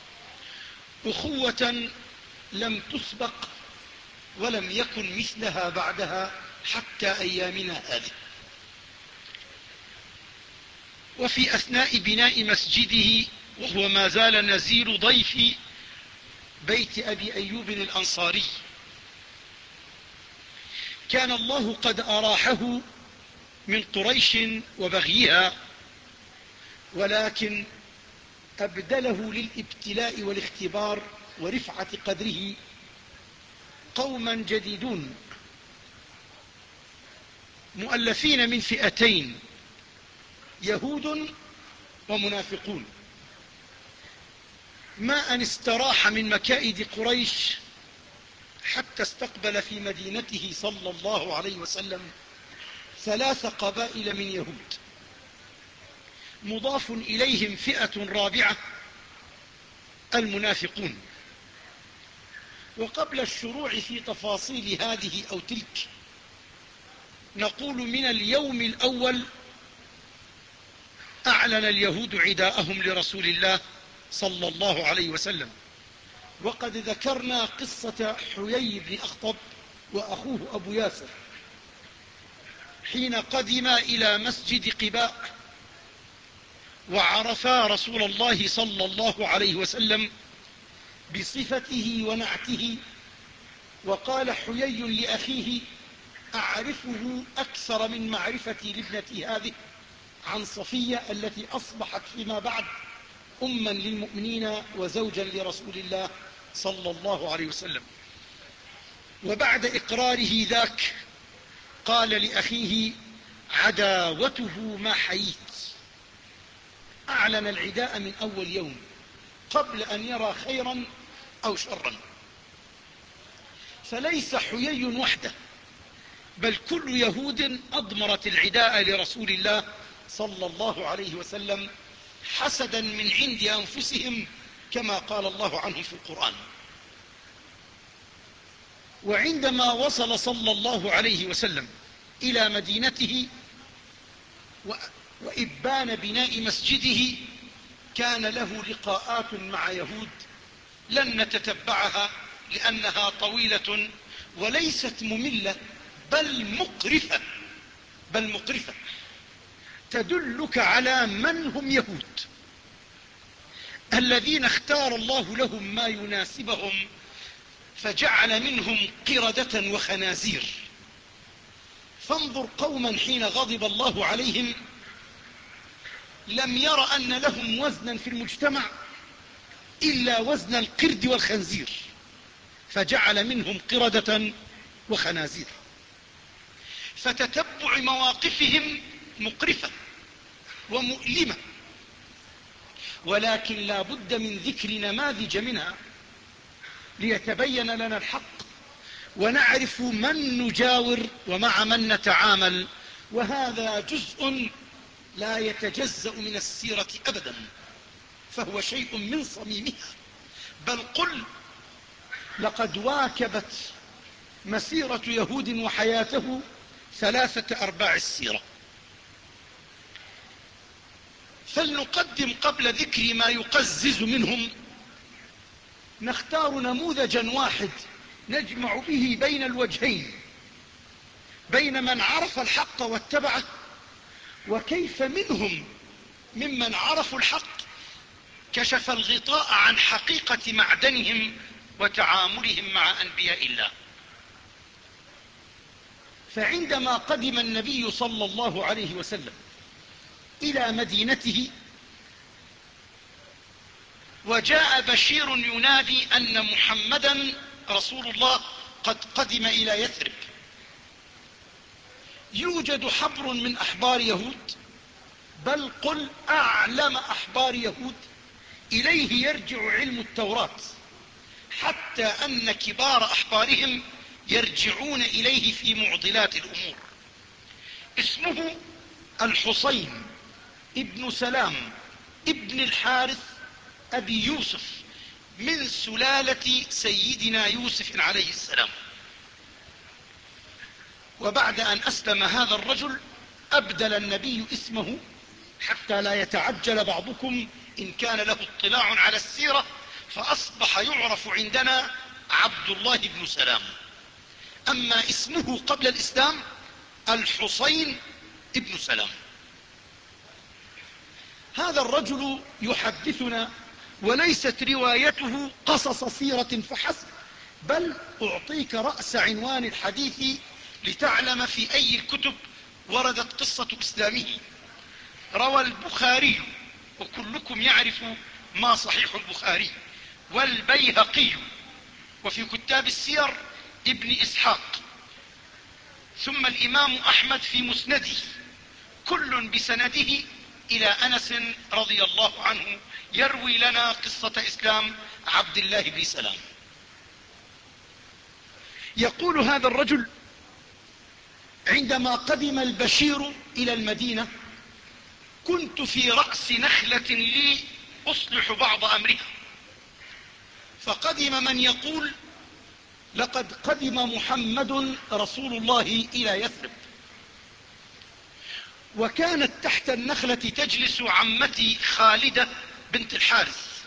أخوة لم تسبق ولم يكن مثلها بعدها حتى أيامنا هذه. وفي أثناء بناء مسجده وهو ما زال نزيل ضيف بيت أبي أيوب الأنصاري، كان الله قد أراحه من قريش وبغيها، ولكن أبدله للابتلاء والاختبار ورفعة قدره قوما جديدون مؤلفين من فئتين، يهود ومنافقون. ما أن استراح من مكائد قريش حتى استقبل في مدينته صلى الله عليه وسلم ثلاث قبائل من يهود، مضاف إليهم فئة رابعة المنافقون. وقبل الشروع في تفاصيل هذه أو تلك، نقول من اليوم الأول أعلن اليهود عداءهم لرسول الله صلى الله عليه وسلم. وقد ذكرنا قصة حيي بن أخطب وأخوه أبو ياسر حين قدما إلى مسجد قباء وعرفا رسول الله صلى الله عليه وسلم بصفته ونعته. وقال حيي لأخيه: أعرفه أكثر من معرفتي لابنتي هذه عن صفية التي أصبحت فيما بعد أما للمؤمنين وزوجا لرسول الله صلى الله عليه وسلم. وبعد إقراره ذاك قال لأخيه: عداوته ما حييت. أعلن العداء من أول يوم قبل أن يرى خيرا أو شرا. فليس حيي وحده، بل كل يهود أضمرت العداء لرسول الله صلى الله عليه وسلم حسدا من عند أنفسهم، كما قال الله عنهم في القرآن. وعندما وصل صلى الله عليه وسلم إلى مدينته وإبان بناء مسجده، كان له لقاءات مع يهود لن نتتبعها لأنها طويلة وليست مملة بل مقرفة بل مقرفة تدلك على من هم يهود الذين اختار الله لهم ما يناسبهم فجعل منهم قردة وخنازير. فانظر قوما حين غضب الله عليهم لم ير أن لهم وزنا في المجتمع إلا وزن القرد والخنزير، فجعل منهم قردة وخنازير. فتتبع مواقفهم مقرفة ومؤلمة، ولكن لا بد من ذكر نماذج منها ليتبين لنا الحق ونعرف من نجاور ومع من نتعامل، وهذا جزء لا يتجزأ من السيرة أبدا، فهو شيء من صميمها. بل قل لقد واكبت مسيرة يهود وحياته ثلاثة أرباع السيرة. فلنقدم قبل ذكر ما يقزز منهم، نختار نموذجا واحد نجمع به بين الوجهين، بين من عرف الحق واتبعه، وكيف منهم ممن عرفوا الحق كشف الغطاء عن حقيقة معدنهم وتعاملهم مع أنبياء الله. فعندما قدم النبي صلى الله عليه وسلم إلى مدينته وجاء بشير ينادي أن محمدا رسول الله قد قدم إلى يثرب، يوجد حبر من أحبار يهود، بل قل أعلم أحبار يهود، إليه يرجع علم التوراة، حتى أن كبار أحبارهم يرجعون إليه في معضلات الأمور. اسمه الحصين ابن سلام ابن الحارث أبي يوسف من سلالة سيدنا يوسف عليه السلام. وبعد أن أسلم هذا الرجل أبدل النبي اسمه حتى لا يتعجل بعضكم إن كان له اطلاع على السيرة، فأصبح يعرف عندنا عبد الله بن سلام. أما اسمه قبل الإسلام الحصين ابن سلام. هذا الرجل يحدثنا، وليست روايته قصص سيرة فحسب، بل أعطيك رأس عنوان الحديث لتعلم في أي الكتب وردت قصة إسلامه. روى البخاري، وكلكم يعرف ما صحيح البخاري، والبيهقي، وفي كتاب السير ابن إسحاق، ثم الإمام أحمد في مسنده، كل بسنده إلى أنس رضي الله عنه يروي لنا قصة إسلام عبد الله بن سلام. يقول هذا الرجل: عندما قدم البشير إلى المدينة كنت في رأس نخلة لي أصلح بعض أمرها، فقدم من يقول: لقد قدم محمد رسول الله إلى يثرب. وكانت تحت النخلة تجلس عمتي خالدة بنت الحارث،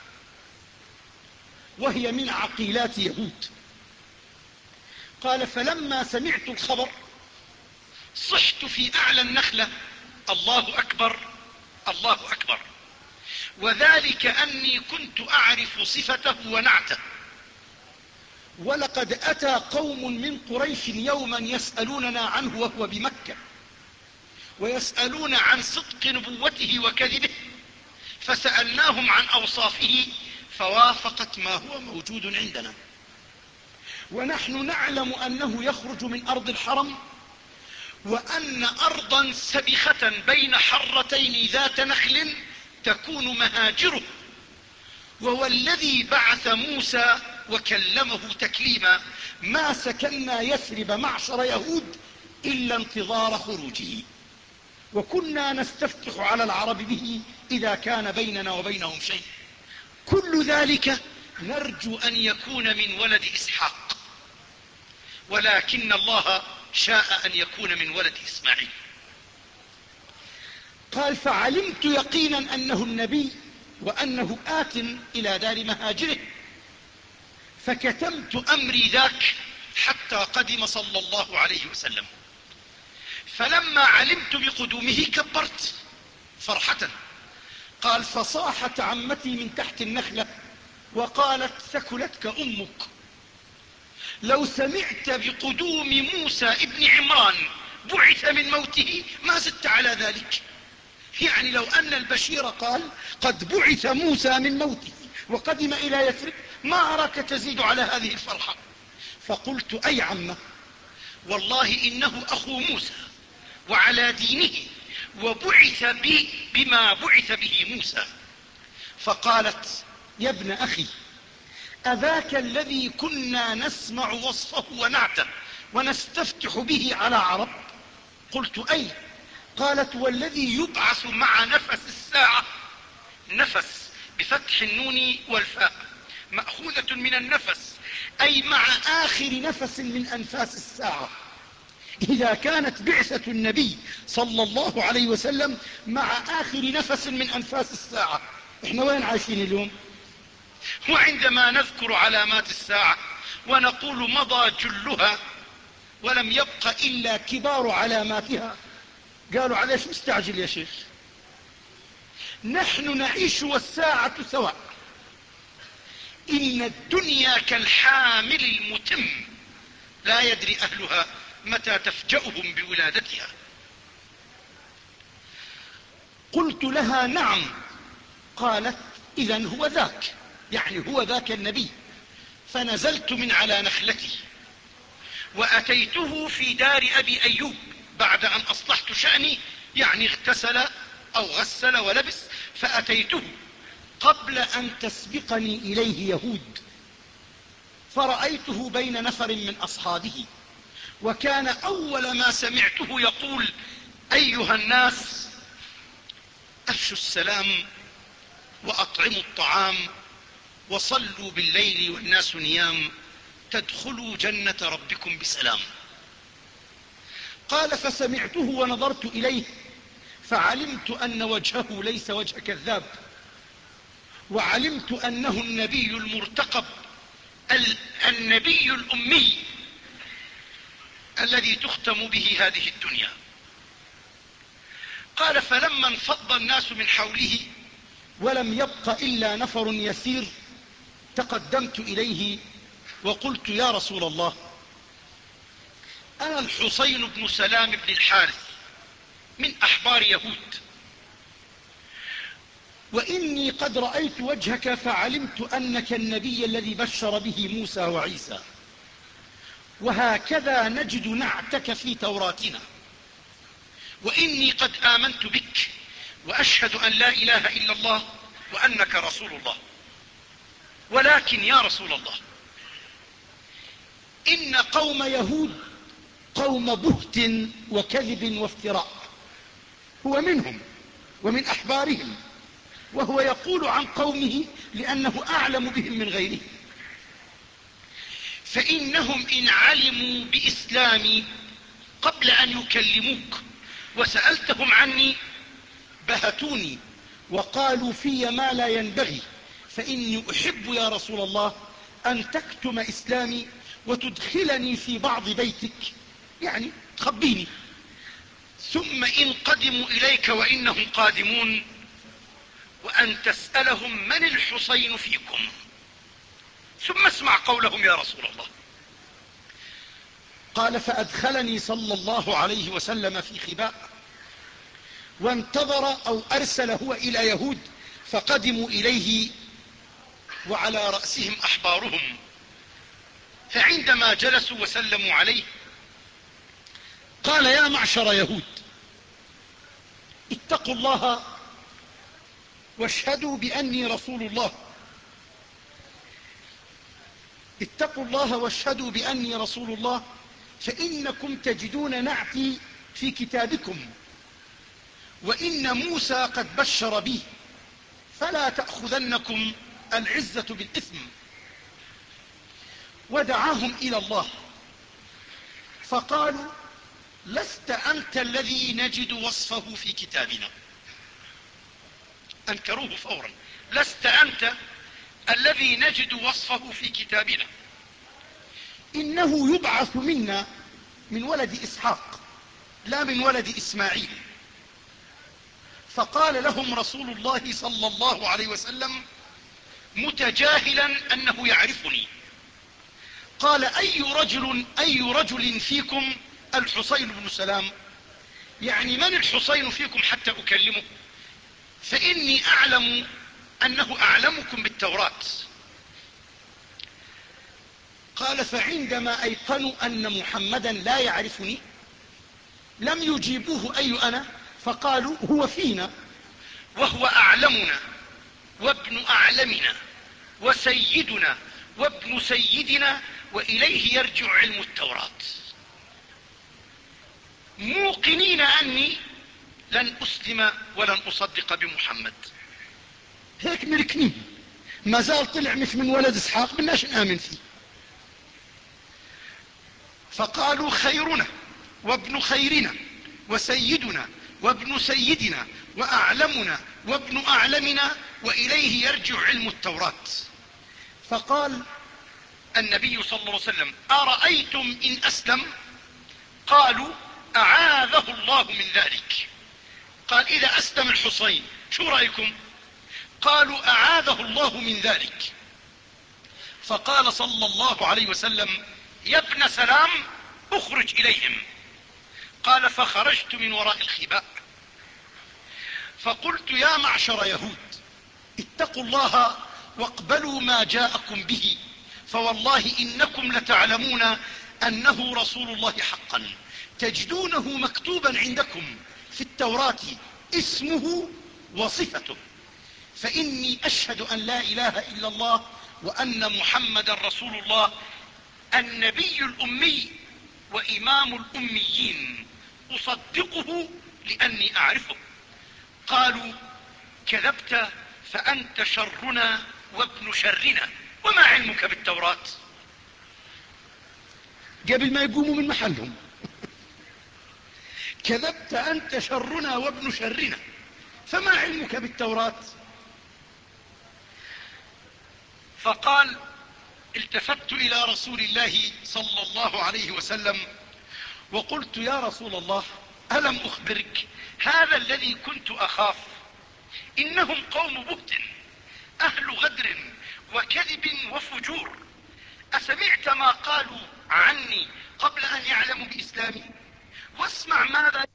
وهي من عقيلات يهود. قال: فلما سمعت الخبر صحت في أعلى النخلة: الله أكبر الله أكبر، وذلك أني كنت أعرف صفته ونعته. ولقد أتى قوم من قريش يوما يسألوننا عنه وهو بمكة، ويسألون عن صدق نبوته وكذبه، فسألناهم عن أوصافه فوافقت ما هو موجود عندنا. ونحن نعلم أنه يخرج من أرض الحرم، وأن أرضا سبخة بين حرتين ذات نخل تكون مهاجره، وهو الذي بعث موسى وكلمه تكليما. ما سكننا يثرب معشر يهود إلا انتظار خروجه، وكنا نستفتح على العرب به إذا كان بيننا وبينهم شيء. كل ذلك نرجو أن يكون من ولد إسحاق، ولكن الله شاء أن يكون من ولد إسماعيل. قال: فعلمت يقينا أنه النبي وأنه آت إلى دار مهاجره، فكتمت أمري ذاك حتى قدم صلى الله عليه وسلم. فلما علمت بقدومه كبرت فرحة. قال فصاحت عمتي من تحت النخلة وقالت ثكلتك أمك، لو سمعت بقدوم موسى ابن عمران بعث من موته ما زدت على ذلك. يعني لو أن البشير قال قد بعث موسى من موته وقدم إلى يثرب ما أراك تزيد على هذه الفرحة. فقلت أي عمه، والله إنه أخو موسى وعلى دينه وبعث بي بما بعث به موسى. فقالت يا ابن أخي أذاك الذي كنا نسمع وصفه ونعته ونستفتح به على عرب؟ قلت أي؟ قالت والذي يبعث مع نفس الساعة. نفس بفتح النون والفاء مأخوذة من النفس، أي مع آخر نفس من أنفاس الساعة. إذا كانت بعثة النبي صلى الله عليه وسلم مع آخر نفس من أنفاس الساعة، إحنا وين عايشين اليوم؟ وعندما نذكر علامات الساعة ونقول مضى جلها ولم يبق إلا كبار علاماتها، قالوا عليش مستعجل يا شيخ؟ نحن نعيش والساعة سواء. إن الدنيا كالحامل المتم لا يدري أهلها متى تفجأهم بولادتها. قلت لها نعم. قالت إذن هو ذاك، يعني هو ذاك النبي. فنزلت من على نخلتي وأتيته في دار أبي أيوب بعد أن أصلحت شأني، يعني اغتسل أو غسل ولبس، فأتيته قبل أن تسبقني إليه يهود. فرأيته بين نفر من أصحابه، وكان أول ما سمعته يقول أيها الناس أفشوا السلام وأطعموا الطعام وصلوا بالليل والناس نيام تدخلوا جنة ربكم بسلام. قال فسمعته ونظرت إليه فعلمت أن وجهه ليس وجه كذاب، وعلمت أنه النبي المرتقب النبي الأمي الذي تختم به هذه الدنيا. قال فلما انفض الناس من حوله ولم يبق إلا نفر يسير تقدمت إليه وقلت يا رسول الله أنا الحصين بن سلام بن الحارث من أحبار يهود، وإني قد رأيت وجهك فعلمت أنك النبي الذي بشر به موسى وعيسى، وهكذا نجد نعتك في توراتنا، وإني قد آمنت بك وأشهد أن لا إله إلا الله وأنك رسول الله. ولكن يا رسول الله إن قوم يهود قوم بهت وكذب وافتراء، هو منهم ومن أحبارهم، وهو يقول عن قومه لأنه أعلم بهم من غيره. فإنهم إن علموا بإسلامي قبل أن يكلموك وسألتهم عني بهتوني وقالوا في ما لا ينبغي، فإني أحب يا رسول الله أن تكتم إسلامي وتدخلني في بعض بيتك، يعني تخبيني، ثم إن قدموا إليك وإنهم قادمون وأن تسألهم من الحصين فيكم، ثم اسمع قولهم يا رسول الله. قال فأدخلني صلى الله عليه وسلم في خباء، وانتظر أو أرسل هو إلى يهود فقدموا إليه وعلى رأسهم أحبارهم. فعندما جلسوا وسلموا عليه قال يا معشر يهود اتقوا الله واشهدوا بأني رسول الله، اتقوا الله واشهدوا بأني رسول الله، فإنكم تجدون نعتي في كتابكم، وإن موسى قد بشر بي، فلا تأخذنكم العزة بالإثم. ودعاهم إلى الله فقالوا لست أنت الذي نجد وصفه في كتابنا. أنكروه فورا، لست أنت الذي نجد وصفه في كتابنا، إنه يبعث منا من ولد إسحاق لا من ولد إسماعيل. فقال لهم رسول الله صلى الله عليه وسلم متجاهلا أنه يعرفني، قال أي رجل, أي رجل فيكم الحصين بن سلام؟ يعني من الحصين فيكم حتى أكلمه؟ فإني أعلم أنه أعلمكم بالتوراة. قال فعندما أيقنوا أن محمدا لا يعرفني لم يجيبوه أي أنا، فقالوا هو فينا وهو أعلمنا وابن أعلمنا وسيدنا وابن سيدنا وإليه يرجع علم التوراة، موقنين أني لن أسلم ولن أصدق بمحمد. هيك مركنين، ما زال طلع مش من ولد اسحاق بدناش نآمن فيه. فقالوا خيرنا وابن خيرنا وسيدنا وابن سيدنا وأعلمنا وابن أعلمنا وإليه يرجع علم التوراة. فقال النبي صلى الله عليه وسلم أرأيتم إن أسلم؟ قالوا أعاذه الله من ذلك. قال إذا أسلم الحصين شو رأيكم؟ قالوا أعاذه الله من ذلك. فقال صلى الله عليه وسلم يا ابن سلام اخرج إليهم. قال فخرجت من وراء الخباء فقلت يا معشر يهود اتقوا الله واقبلوا ما جاءكم به، فوالله إنكم لتعلمون أنه رسول الله حقا، تجدونه مكتوبا عندكم في التوراة اسمه وصفته، فإني أشهد أن لا إله إلا الله وأن محمدا رسول الله النبي الأمي وإمام الأميين، أصدقه لأني أعرفه. قالوا كذبت فأنت شرنا وابن شرنا، وما علمك بالتوراة؟ قبل ما يقوموا من محلهم كذبت أنت شرنا وابن شرنا، فما علمك بالتوراة؟ فقال التفت إلى رسول الله صلى الله عليه وسلم وقلت يا رسول الله ألم أخبرك هذا الذي كنت أخاف؟ إنهم قوم بهت أهل غدر وكذب وفجور، أسمعت ما قالوا عني قبل أن يعلموا بإسلامي؟ واسمع ماذا